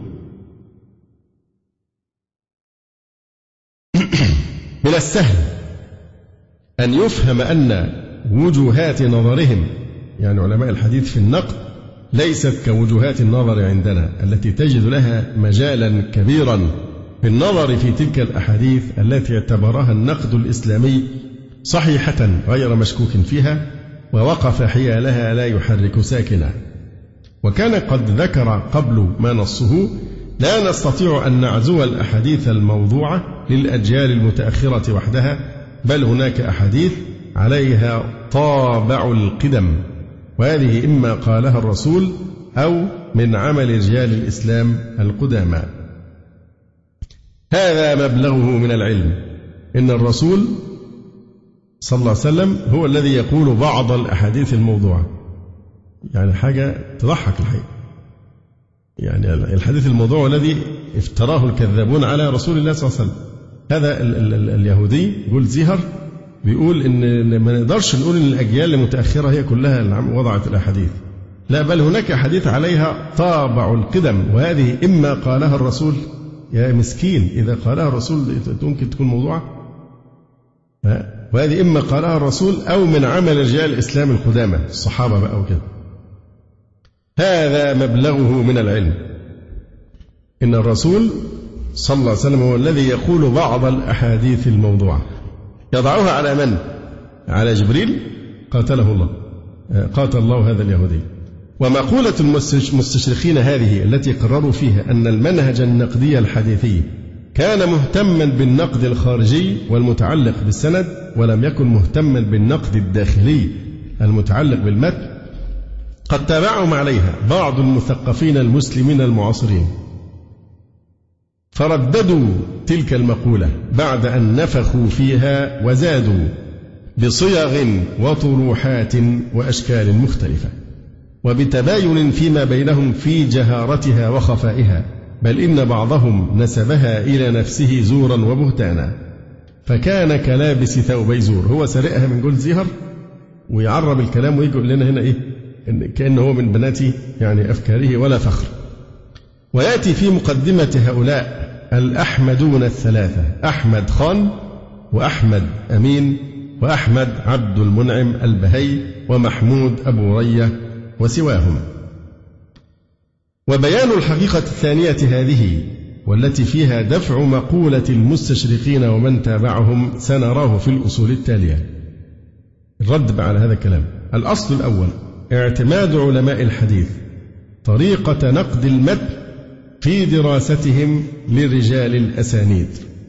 من السهل أن يفهم أن وجوهات نظرهم، يعني علماء الحديث، في النقد ليست كوجوهات النظر عندنا التي تجد لها مجالا كبيرا في النظر في تلك الأحاديث التي اعتبرها النقد الإسلامي صحيحة غير مشكوك فيها ووقف حيالها لا يحرك ساكنا. وكان قد ذكر قبل ما نصه: لا نستطيع أن نعزو الأحاديث الموضوعة للأجيال المتأخرة وحدها، بل هناك أحاديث عليها طابع القدم، وهذه إما قالها الرسول أو من عمل رجال الإسلام القدامى. هذا مبلغه من العلم. إن الرسول صلى الله عليه وسلم هو الذي يقول بعض الأحاديث الموضوعة. يعني حاجة تضحك الحقيقة. يعني الحديث الموضوع الذي افتراه الكذابون على رسول الله صلى الله عليه وسلم. هذا اليهودي جولدزيهر بيقول إن ما نقدرش نقول إن الأجيال المتأخرة هي كلها وضعت الأحاديث، لا بل هناك أحاديث عليها طابع القدم، وهذه إما قالها الرسول، يا مسكين إذا قالها الرسول ممكن تكون موضوعة، وهذه إما قالها الرسول أو من عمل رجال الإسلام القدامى الصحابة بقى وكده. هذا مبلغه من العلم. إن الرسول صلى الله عليه وسلم هو الذي يقول بعض الأحاديث الموضوعة، يضعها على من؟ على جبريل قاتله الله، قاتل الله هذا اليهودي. ومقولة المستشرقين هذه التي قرروا فيها أن المنهج النقدي الحديثي كان مهتما بالنقد الخارجي والمتعلق بالسند، ولم يكن مهتما بالنقد الداخلي المتعلق بالمتن، قد تابعهم عليها بعض المثقفين المسلمين المعاصرين، فرددوا تلك المقولة بعد أن نفخوا فيها وزادوا بصيغ وطروحات وأشكال مختلفة، وبتباين فيما بينهم في جهارتها وخفائها، بل إن بعضهم نسبها إلى نفسه زورا وبهتانا، فكان كلابس ثوبي زور. هو سرقها من جولدزيهر ويعرب الكلام ويجي يقول لنا هنا إيه، كأنه هو من بنات يعني أفكاره ولا فخر. ويأتي في مقدمة هؤلاء الأحمدون الثلاثة، أحمد خان وأحمد أمين وأحمد عبد المنعم البهي ومحمود أبو رية وسواهم. وبيان الحقيقة الثانية هذه والتي فيها دفع مقولة المستشرقين ومن تابعهم سنراه في الأصول التالية. الرد على هذا الكلام: الأصل الأول اعتماد علماء الحديث طريقة نقد المتن في دراستهم لرجال الأسانيد.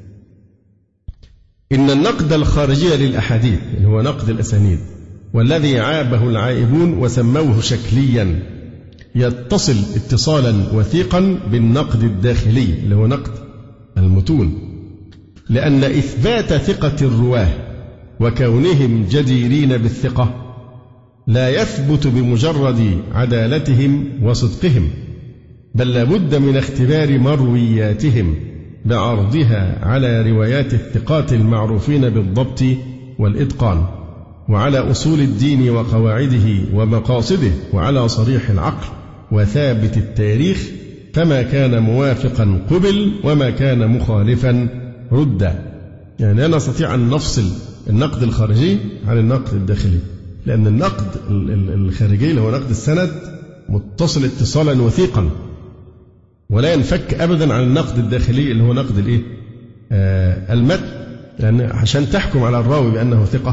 إن النقد الخارجي للأحاديث اللي هو نقد الأسانيد والذي عابه العائبون وسموه شكليا يتصل اتصالا وثيقا بالنقد الداخلي اللي هو نقد المتون، لأن إثبات ثقة الرواه وكونهم جديرين بالثقة لا يثبت بمجرد عدالتهم وصدقهم، بل لابد من اختبار مروياتهم بعرضها على روايات الثقات المعروفين بالضبط والإتقان، وعلى أصول الدين وقواعده ومقاصده، وعلى صريح العقل وثابت التاريخ، فما كان موافقا قبل وما كان مخالفا رد. يعني لا نستطيع أن نفصل النقد الخارجي عن النقد الداخلي، لأن النقد الخارجي اللي هو نقد السند متصل اتصالا وثيقا ولا ينفك أبدا عن النقد الداخلي اللي هو نقد المتن. لأن عشان تحكم على الراوي بأنه ثقة،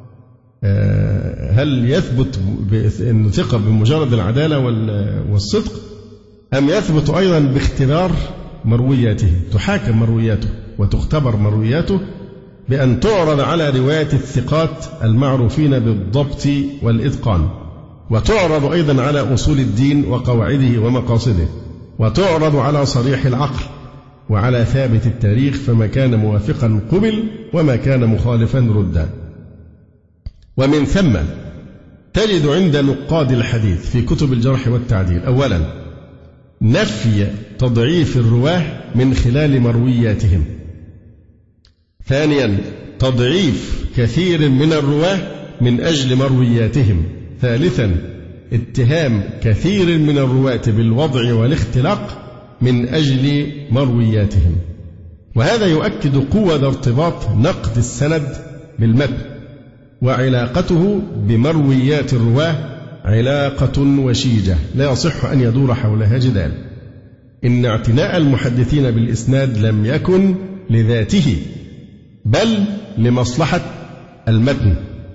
هل يثبت أنه ثقة بمجرد العدالة والصدق، أم يثبت أيضا باختبار مروياته؟ تحاكم مروياته وتختبر مروياته بأن تعرض على رواية الثقات المعروفين بالضبط والإتقان، وتعرض أيضا على أصول الدين وقواعده ومقاصده، وتعرض على صريح العقل وعلى ثابت التاريخ، فما كان موافقا قبل وما كان مخالفا ردا. ومن ثم تجد عند نقاد الحديث في كتب الجرح والتعديل أولا نفي تضعيف الرواه من خلال مروياتهم، ثانيا تضعيف كثير من الرواه من أجل مروياتهم، ثالثا اتهام كثير من الرواة بالوضع والاختلاق من أجل مروياتهم. وهذا يؤكد قوة ارتباط نقد السند بالمتن وعلاقته بمرويات الرواه علاقة وشيجة لا يصح أن يدور حولها جدال. إن اعتناء المحدثين بالإسناد لم يكن لذاته بل لمصلحة المتن،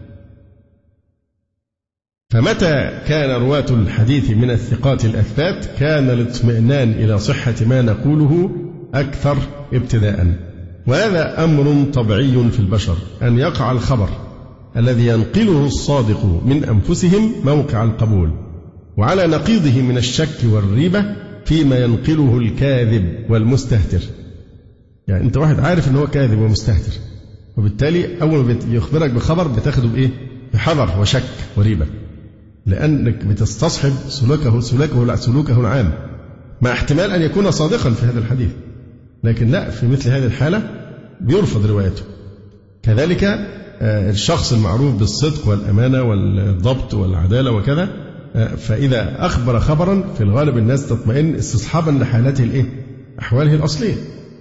فمتى كان رواة الحديث من الثقات الأثبات كان الاطمئنان إلى صحة ما نقوله أكثر ابتداء. وهذا أمر طبيعي في البشر أن يقع الخبر الذي ينقله الصادق من أنفسهم موقع القبول، وعلى نقيضه من الشك والريبة فيما ينقله الكاذب والمستهتر. يعني أنت واحد عارف إن هو كاذب ومستهتر، وبالتالي أول ما يخبرك بخبر بتاخده بإيه؟ بحذر وشك وريبة، لأنك بتستصحب سلوكه العام، مع احتمال أن يكون صادقا في هذا الحديث، لكن لا، في مثل هذه الحالة بيرفض روايته. كذلك الشخص المعروف بالصدق والأمانة والضبط والعدالة وكذا، فإذا أخبر خبرا في الغالب الناس تطمئن استصحابا لحالته أحواله الأصلية.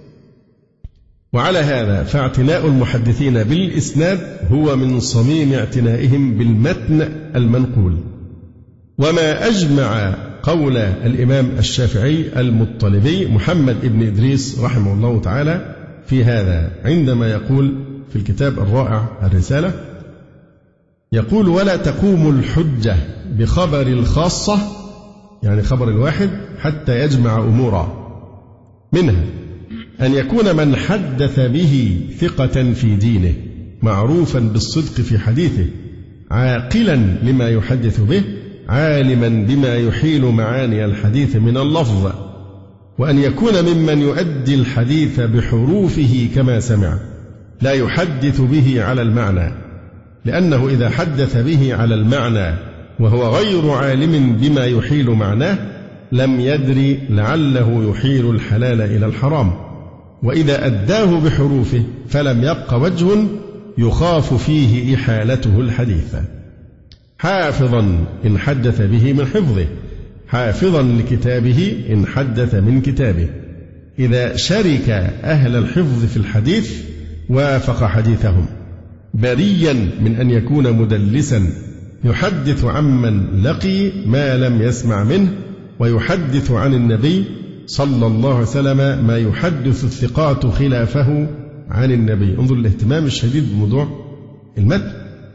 وعلى هذا فاعتناء المحدثين بالإسناد هو من صميم اعتنائهم بالمتن المنقول. وما أجمع قول الإمام الشافعي المطلبي محمد بن إدريس رحمه الله تعالى في هذا عندما يقول في الكتاب الرائع الرسالة، يقول: ولا تقوم الحجة بخبر الخاصة، يعني خبر الواحد، حتى يجمع أمورا، منها أن يكون من حدث به ثقة في دينه، معروفا بالصدق في حديثه، عاقلا لما يحدث به، عالما بما يحيل معاني الحديث من اللفظ، وأن يكون ممن يؤدي الحديث بحروفه كما سمع، لا يحدث به على المعنى، لأنه إذا حدث به على المعنى وهو غير عالم بما يحيل معناه لم يدري لعله يحيل الحلال إلى الحرام، وإذا أداه بحروفه فلم يبق وجه يخاف فيه إحالته الحديث، حافظا إن حدث به من حفظه، حافظا لكتابه إن حدث من كتابه، إذا شرك أهل الحفظ في الحديث وافق حديثهم، بريا من أن يكون مدلسا يحدث عمن لقي ما لم يسمع منه، ويحدث عن النبي صلى الله عليه وسلم ما يحدث الثقات خلافه عن النبي. انظر الاهتمام الشديد بموضوع المتن.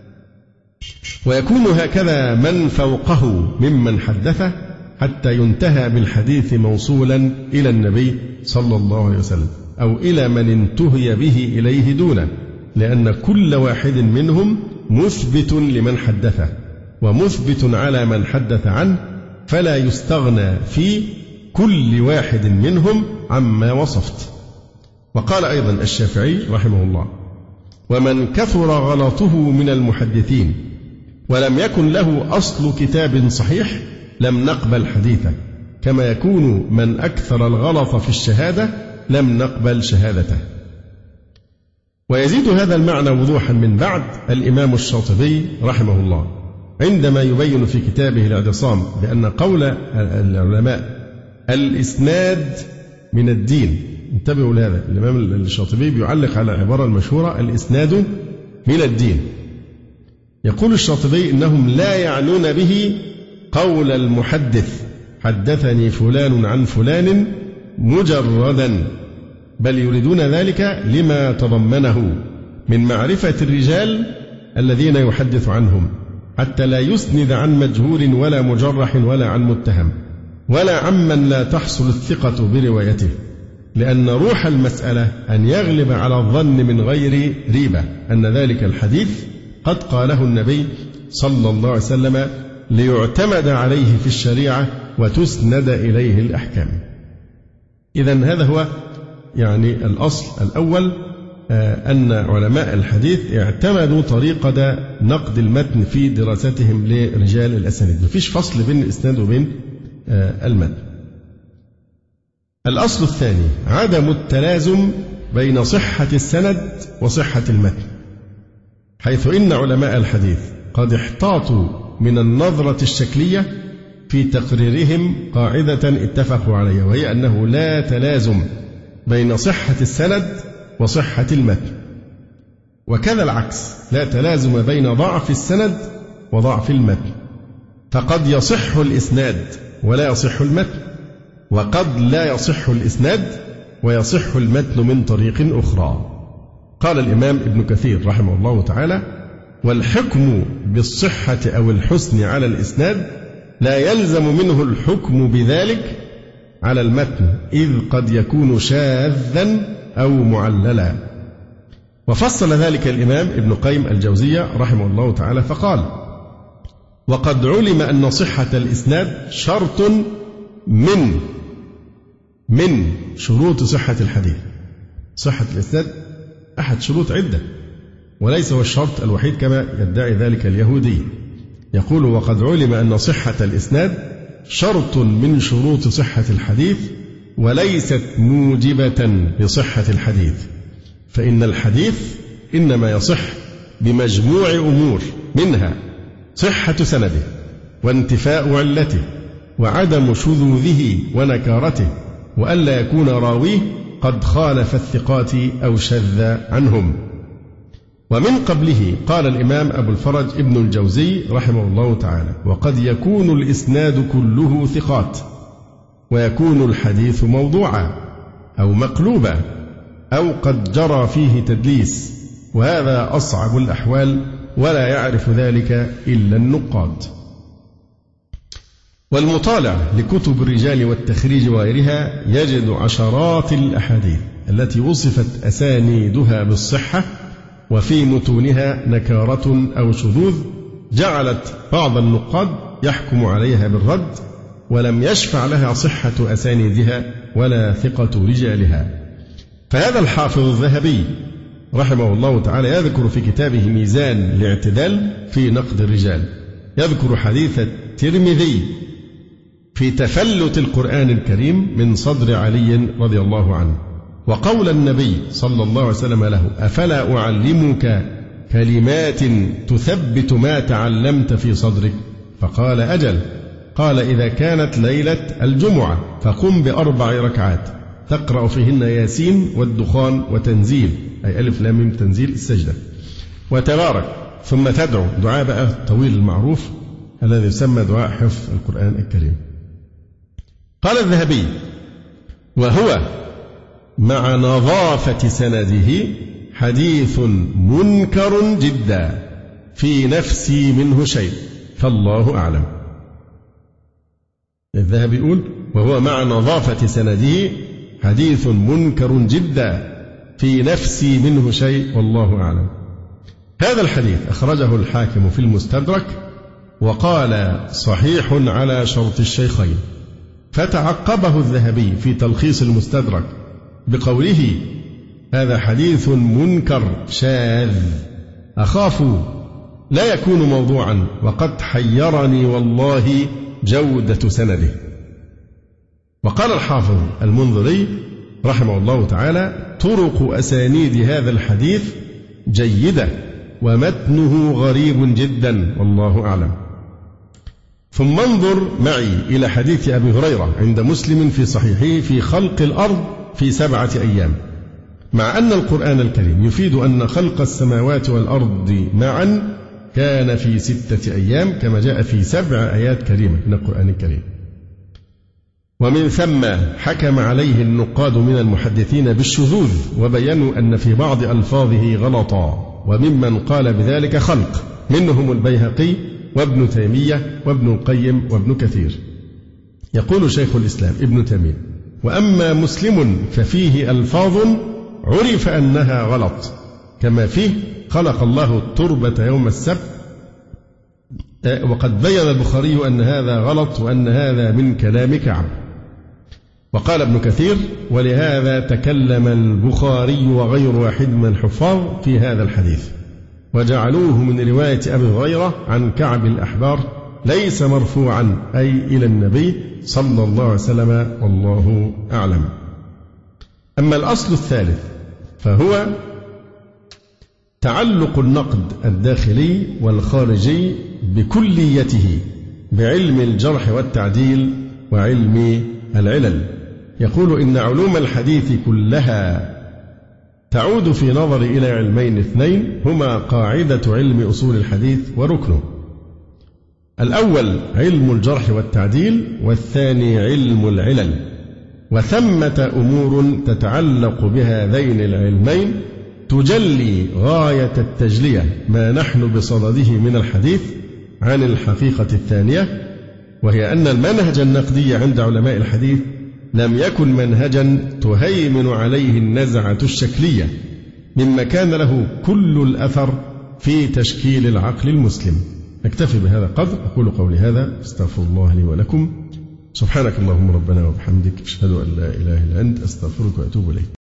ويكون هكذا من فوقه ممن حدثه حتى ينتهى بالحديث موصولا إلى النبي صلى الله عليه وسلم، أو إلى من انتهي به إليه دونه، لأن كل واحد منهم مثبت لمن حدثه ومثبت على من حدث عنه، فلا يستغنى في كل واحد منهم عما وصفت. وقال أيضا الشافعي رحمه الله: ومن كثر غلطه من المحدثين ولم يكن له أصل كتاب صحيح لم نقبل حديثه، كما يكون من أكثر الغلط في الشهادة لم نقبل شهادته. ويزيد هذا المعنى وضوحا من بعد الإمام الشاطبي رحمه الله عندما يبين في كتابه الاعتصام بأن قول العلماء الإسناد من الدين. انتبهوا لهذا، الإمام الشاطبي بيعلق على العبارة المشهورة الإسناد من الدين. يقول الشاطبي إنهم لا يعنون به قول المحدث حدثني فلان عن فلان مجردا، بل يريدون ذلك لما تضمنه من معرفة الرجال الذين يحدث عنهم، حتى لا يسند عن مجهول ولا مجرح ولا عن متهم ولا عمن لا تحصل الثقة بروايته، لأن روح المسألة أن يغلب على الظن من غير ريبة أن ذلك الحديث قد قاله النبي صلى الله عليه وسلم ليعتمد عليه في الشريعة وتسند إليه الأحكام. إذن هذا هو يعني الأصل الأول، أن علماء الحديث اعتمدوا طريقة نقد المتن في دراستهم لرجال الأسانيد، مفيش فصل بين الإسناد وبين المتن. الأصل الثاني عدم التلازم بين صحة السند وصحة المتن، حيث إن علماء الحديث قد احتاطوا من النظرة الشكلية في تقريرهم قاعدة اتفقوا عليها، وهي أنه لا تلازم بين صحة السند وصحة المتن، وكذا العكس، لا تلازم بين ضعف السند وضعف المتن، فقد يصح الإسناد ولا يصح المتن، وقد لا يصح الإسناد ويصح المتن من طريق أخرى. قال الإمام ابن كثير رحمه الله تعالى: والحكم بالصحة أو الحسن على الإسناد لا يلزم منه الحكم بذلك على المتن، إذ قد يكون شاذا أو معللا. وفصل ذلك الإمام ابن قيم الجوزية رحمه الله تعالى فقال: وقد علم أن صحة الإسناد شرط من شروط صحة الحديث، صحة الإسناد أحد شروط عدة، وليس هو الشرط الوحيد كما يدعي ذلك اليهودي. يقول: وقد علم أن صحة الإسناد شرط من شروط صحة الحديث، وليست موجبة لصحة الحديث، فإن الحديث إنما يصح بمجموع أمور، منها صحة سنده، وانتفاء علته، وعدم شذوذه ونكارته، وألا يكون راويه قد خالف الثقات أو شذ عنهم. ومن قبله قال الإمام أبو الفرج ابن الجوزي رحمه الله تعالى: وقد يكون الإسناد كله ثقات، ويكون الحديث موضوعا أو مقلوبا، أو قد جرى فيه تدليس، وهذا أصعب الأحوال، ولا يعرف ذلك إلا النقاد. والمطالع لكتب الرجال والتخريج وغيرها يجد عشرات الأحاديث التي وصفت أسانيدها بالصحة، وفي متونها نكارة أو شذوذ جعلت بعض النقاد يحكم عليها بالرد، ولم يشفع لها صحة أسانيدها ولا ثقة رجالها. فهذا الحافظ الذهبي رحمه الله تعالى يذكر في كتابه ميزان الاعتدال في نقد الرجال، يذكر حديث الترمذي في تفلت القرآن الكريم من صدر علي رضي الله عنه، وقول النبي صلى الله عليه وسلم له: أفلا أعلمك كلمات تثبت ما تعلمت في صدرك؟ فقال: أجل. قال: إذا كانت ليلة الجمعة فقم ب4 ركعات تقرأ فيهن ياسين والدخان وتنزيل، أي ألف لام ميم تنزيل السجدة، وتبارك، ثم تدعو دعاء بقى الطويل المعروف الذي يسمى دعاء حفظ القرآن الكريم. قال الذهبي: وهو مع نظافة سنده حديث منكر جدا في نفسي منه شيء، فالله أعلم. الذهبي يقول: وهو مع نظافة سنده حديث منكر جدا في نفسي منه شيء، والله أعلم. هذا الحديث أخرجه الحاكم في المستدرك، وقال: صحيح على شرط الشيخين. فتعقبه الذهبي في تلخيص المستدرك بقوله: هذا حديث منكر شاذ، أخاف لا يكون موضوعا، وقد حيرني والله جودة سنده. وقال الحافظ المنذري رحمه الله تعالى: طرق أسانيد هذا الحديث جيدة، ومتنه غريب جدا، والله أعلم. ثم انظر معي إلى حديث أبي هريرة عند مسلم في صحيحه في خلق الأرض في 7 أيام، مع أن القرآن الكريم يفيد أن خلق السماوات والأرض معا كان في 6 أيام، كما جاء في 7 آيات كريمة من القرآن الكريم. ومن ثم حكم عليه النقاد من المحدثين بالشذوذ، وبينوا أن في بعض ألفاظه غلطا، وممن قال بذلك خلق، منهم البيهقي وابن تيمية وابن القيم وابن كثير. يقول شيخ الإسلام ابن تيمية: وأما مسلم ففيه ألفاظ عرف أنها غلط، كما فيه خلق الله التربة يوم السبت، وقد بين البخاري أن هذا غلط، وأن هذا من كلام كعب. وقال ابن كثير: ولهذا تكلم البخاري وغير واحد من الحفاظ في هذا الحديث، وجعلوه من رواية أبي هريرة عن كعب الأحبار، ليس مرفوعا أي إلى النبي صلى الله عليه وسلم، والله أعلم. أما الأصل الثالث فهو تعلق النقد الداخلي والخارجي بكليته بعلم الجرح والتعديل وعلم العلل. يقول: إن علوم الحديث كلها تعود في نظر إلى علمين 2 هما قاعدة علم أصول الحديث وركنه: الأول علم الجرح والتعديل، والثاني علم العلل. وثمة أمور تتعلق بهذين العلمين تجلي غاية التجلية ما نحن بصدده من الحديث عن الحقيقة الثانية، وهي أن المنهج النقدي عند علماء الحديث لم يكن منهجا تهيمن عليه النزعة الشكلية، مما كان له كل الأثر في تشكيل العقل المسلم. نكتفي بهذا القدر. أقول قولي هذا، استغفر الله لي ولكم. سبحانك اللهم ربنا وبحمدك، أشهد أن لا إله إلا أنت، أستغفرك وأتوب إليك.